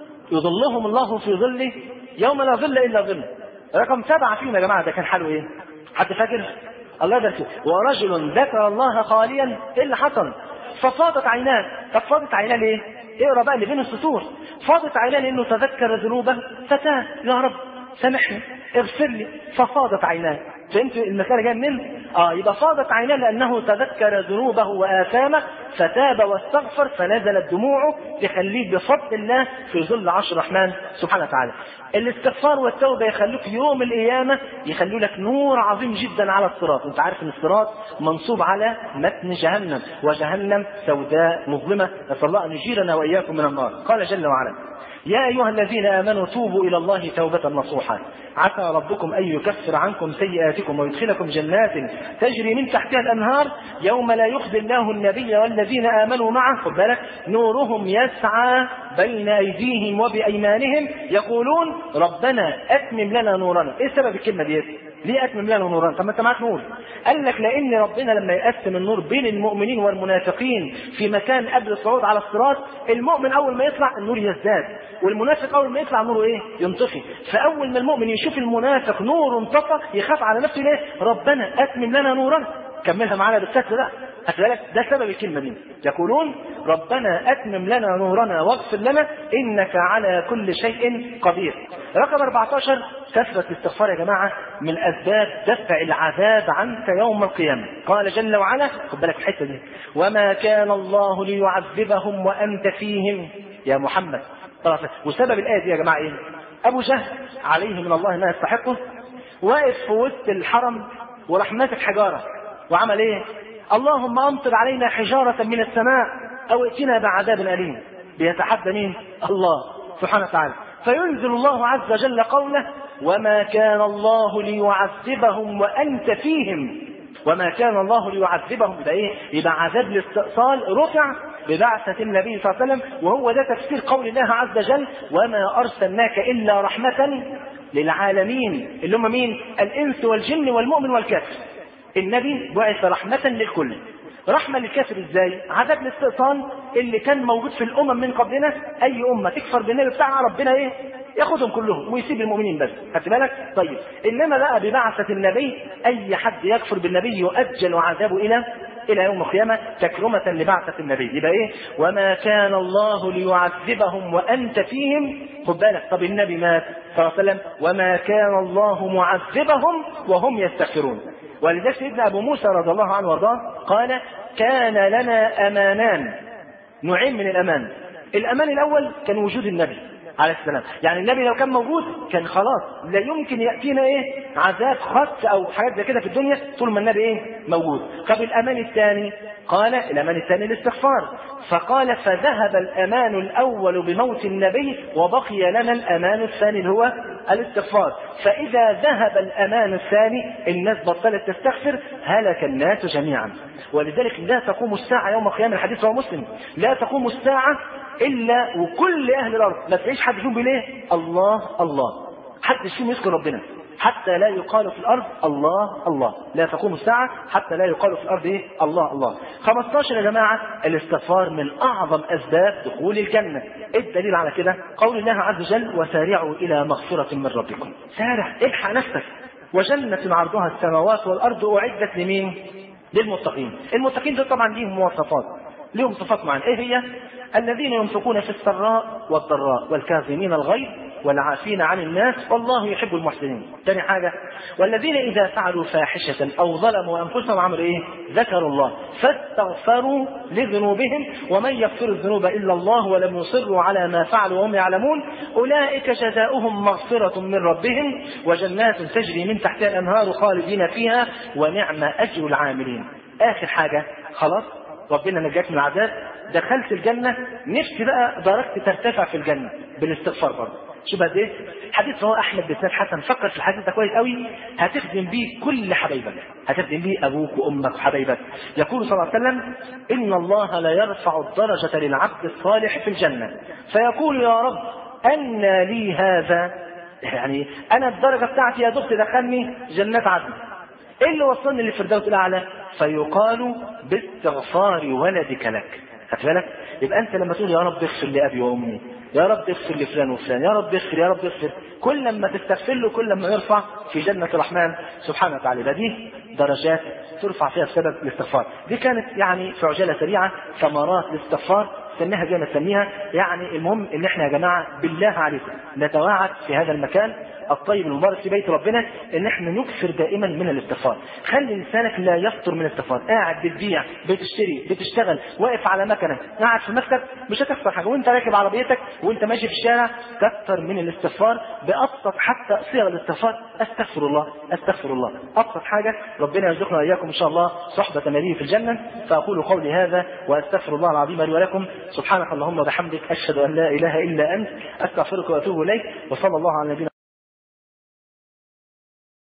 يظلهم الله في ظله يوم لا ظل إلا ظله. رقم سبعة فيهم يا جماعة ده كان حاله إيه؟ حد فاكر؟ الله يبارك فيه. ورجل ذكر الله خاليا، ايه اللي حصل؟ ففاضت عيناه. طب فاضت عيناه ليه؟ اقرا بقى اللي بين السطور. فاضت عيناه لانه تذكر ذنوبه فتاه، يا رب سامحني اغفر لي، ففاضت عيناه. فهمت المسألة جايه منين؟ اه يبقى فاضت عيناه لانه تذكر ذنوبه واثامه فتاب واستغفر فنزلت دموعه تخليه بفضل الله في ظل عرش الرحمن سبحانه وتعالى. الاستغفار والتوبه يخلوك يوم القيامه يخلوا لك نور عظيم جدا على الصراط. انت عارف ان الصراط منصوب على متن جهنم، وجهنم سوداء مظلمه، نسال الله ان يجيرنا واياكم من النار. قال جل وعلا يا أيها الذين آمنوا توبوا إلى الله توبة نصوحا عسى ربكم أن يكفر عنكم سيئاتكم ويدخلكم جنات تجري من تحتها الأنهار يوم لا يخزي الله النبي والذين آمنوا معه خد بالك نورهم يسعى بين أيديهم وبأيمانهم يقولون ربنا أتمم لنا نورنا. إيه سبب الكلمة دي؟ ليه أتمم لنا نورنا؟ طب ما أنت معاك نور. قال لك لأن ربنا لما يقسم النور بين المؤمنين والمنافقين في مكان قبل الصعود على الصراط، المؤمن أول ما يطلع النور يزداد، والمنافق أول ما يطلع نوره إيه؟ ينطفي. فأول ما المؤمن يشوف المنافق نور انطفى يخاف على نفسه ليه؟ ربنا أتمم لنا نورنا. كملها معانا بالكسر ده. أسألك ده سبب الكلمة دي. يقولون ربنا أتمم لنا نورنا واغفر لنا إنك على كل شيء قدير. رقم أربعة عشر كثرة الاستغفار يا جماعة من أسباب دفع العذاب عنك يوم القيامة. قال جل وعلا خد بالك الحتة دي وما كان الله ليعذبهم وأنت فيهم يا محمد. وسبب الآية دي يا جماعة إيه؟ أبو جهل عليه من الله ما يستحقه واقف في وسط الحرم وراح ماسك حجارة وعمل إيه؟ اللهم أمطر علينا حجارة من السماء أو ائتنا بعذاب أليم. بيتحدى مين؟ الله سبحانه وتعالى. فينزل الله عز وجل قوله وما كان الله ليعذبهم وأنت فيهم. وما كان الله ليعذبهم ده إيه؟ يبقى عذاب الاستئصال رفع ببعثة النبي صلى الله عليه وسلم، وهو ده تفسير قول الله عز وجل وما أرسلناك إلا رحمة للعالمين اللي هم مين؟ الإنس والجن والمؤمن والكافر. النبي بعث رحمة للكل. رحمة للكافر ازاي؟ عذاب الاستئصال اللي كان موجود في الأمم من قبلنا، أي أمة تكفر بالنبي بتاعها ربنا إيه؟ ياخدهم كلهم ويسيب المؤمنين بس. خدت بالك؟ طيب إنما بقى ببعثة النبي أي حد يكفر بالنبي يؤجل عذابه إلى إلى يوم القيامة تكرمة لبعثة النبي. يبقى إيه؟ وما كان الله ليعذبهم وأنت فيهم. خد بالك طب النبي مات صلى الله عليه وسلم وما كان الله معذبهم وهم يستغفرون. ولذلك سيدنا أبو موسى رضي الله عنه وارضاه قال كان لنا أمانان، نوعين من الأمان. الأمان الأول كان وجود النبي عليه السلام. يعني النبي لو كان موجود كان خلاص لا يمكن يأتينا ايه عذاب خاص او حاجات زي كده في الدنيا طول ما النبي ايه موجود. طب الامان الثاني، قال الامان الثاني الاستغفار، فقال فذهب الامان الاول بموت النبي وبقي لنا الامان الثاني اللي هو الاستغفار. فاذا ذهب الامان الثاني الناس بطلت تستغفر هلك الناس جميعا. ولذلك لا تقوم الساعه يوم القيامه، الحديث رواه مسلم، لا تقوم الساعه الا وكل اهل الارض ما تلاقيش حد فيهم بيقول الله الله، حد فيهم يذكر ربنا حتى لا يقال في الارض الله الله. لا تقوم الساعه حتى لا يقال في الارض ايه الله الله. خمستاشر يا جماعه الاستغفار من اعظم اسباب دخول الجنه. الدليل على كده قول الله عز وجل وسارعوا الى مغفره من ربكم. سارع، الحق نفسك. وجنه عرضها السماوات والارض اعدت لمين؟ للمتقين. المتقين دول طبعا ليهم مواصفات، ليهم صفات معينه. ايه هي؟ الذين ينفقون في السراء والضراء والكاظمين الغيظ والعافين عن الناس والله يحب المحسنين. ثاني حاجه والذين اذا فعلوا فاحشه او ظلموا انفسهم عملوا ايه؟ ذكروا الله فاستغفروا لذنوبهم ومن يغفر الذنوب الا الله ولم يصروا على ما فعلوا وهم يعلمون اولئك جزاؤهم مغفره من ربهم وجنات تجري من تحتها الانهار خالدين فيها ونعم اجر العاملين. اخر حاجه خلاص ربنا نجاك من العذاب، دخلت الجنه، نفسي بقى درجتي ترتفع في الجنه بالاستغفار برضه. شوف قد ايه حديث رواه احمد بن حسن، فكر في الحديث ده كويس قوي، هتخدم بيه كل حبايبك، هتخدم بيه ابوك وامك وحبايبك. يقول صلى الله عليه وسلم ان الله لا يرفع الدرجه للعبد الصالح في الجنه فيقول يا رب ان لي هذا، يعني انا الدرجه بتاعتي يا دكتور دخلني جنات عدن، ايه اللي وصلني للفردوس الاعلى؟ فيقال باستغفار ولدك لك. خد بالك؟ يبقى انت لما تقول يا رب اغفر لابي وامي، يا رب اغفر لفلان وفلان، يا رب اغفر يا رب اغفر، كل ما تستغفر له كل ما يرفع في جنة الرحمن سبحانه وتعالى. يبقى دي درجات ترفع فيها بسبب الاستغفار. دي كانت يعني في عجالة سريعة ثمرات الاستغفار، سميها زي ما تسميها. يعني المهم ان احنا يا جماعة بالله عليكم نتواعد في هذا المكان الطيب المبارك في بيت ربنا ان احنا نكثر دائما من الاستغفار. خلي لسانك لا يفطر من الاستغفار. قاعد بتبيع بتشتري بتشتغل واقف على مكنه قاعد في المكتب مش هتخسر حاجه، وانت راكب عربيتك وانت ماشي في الشارع كثر من الاستغفار بابسط حتى صيغ الاستغفار. استغفر الله استغفر الله ابسط حاجه. ربنا يرزقنا واياكم ان شاء الله صحبه نبيه في الجنه. فاقول قولي هذا واستغفر الله العظيم لي ولكم. سبحانك اللهم وبحمدك اشهد ان لا اله الا انت استغفرك واتوب اليك. وصلى الله على نبينا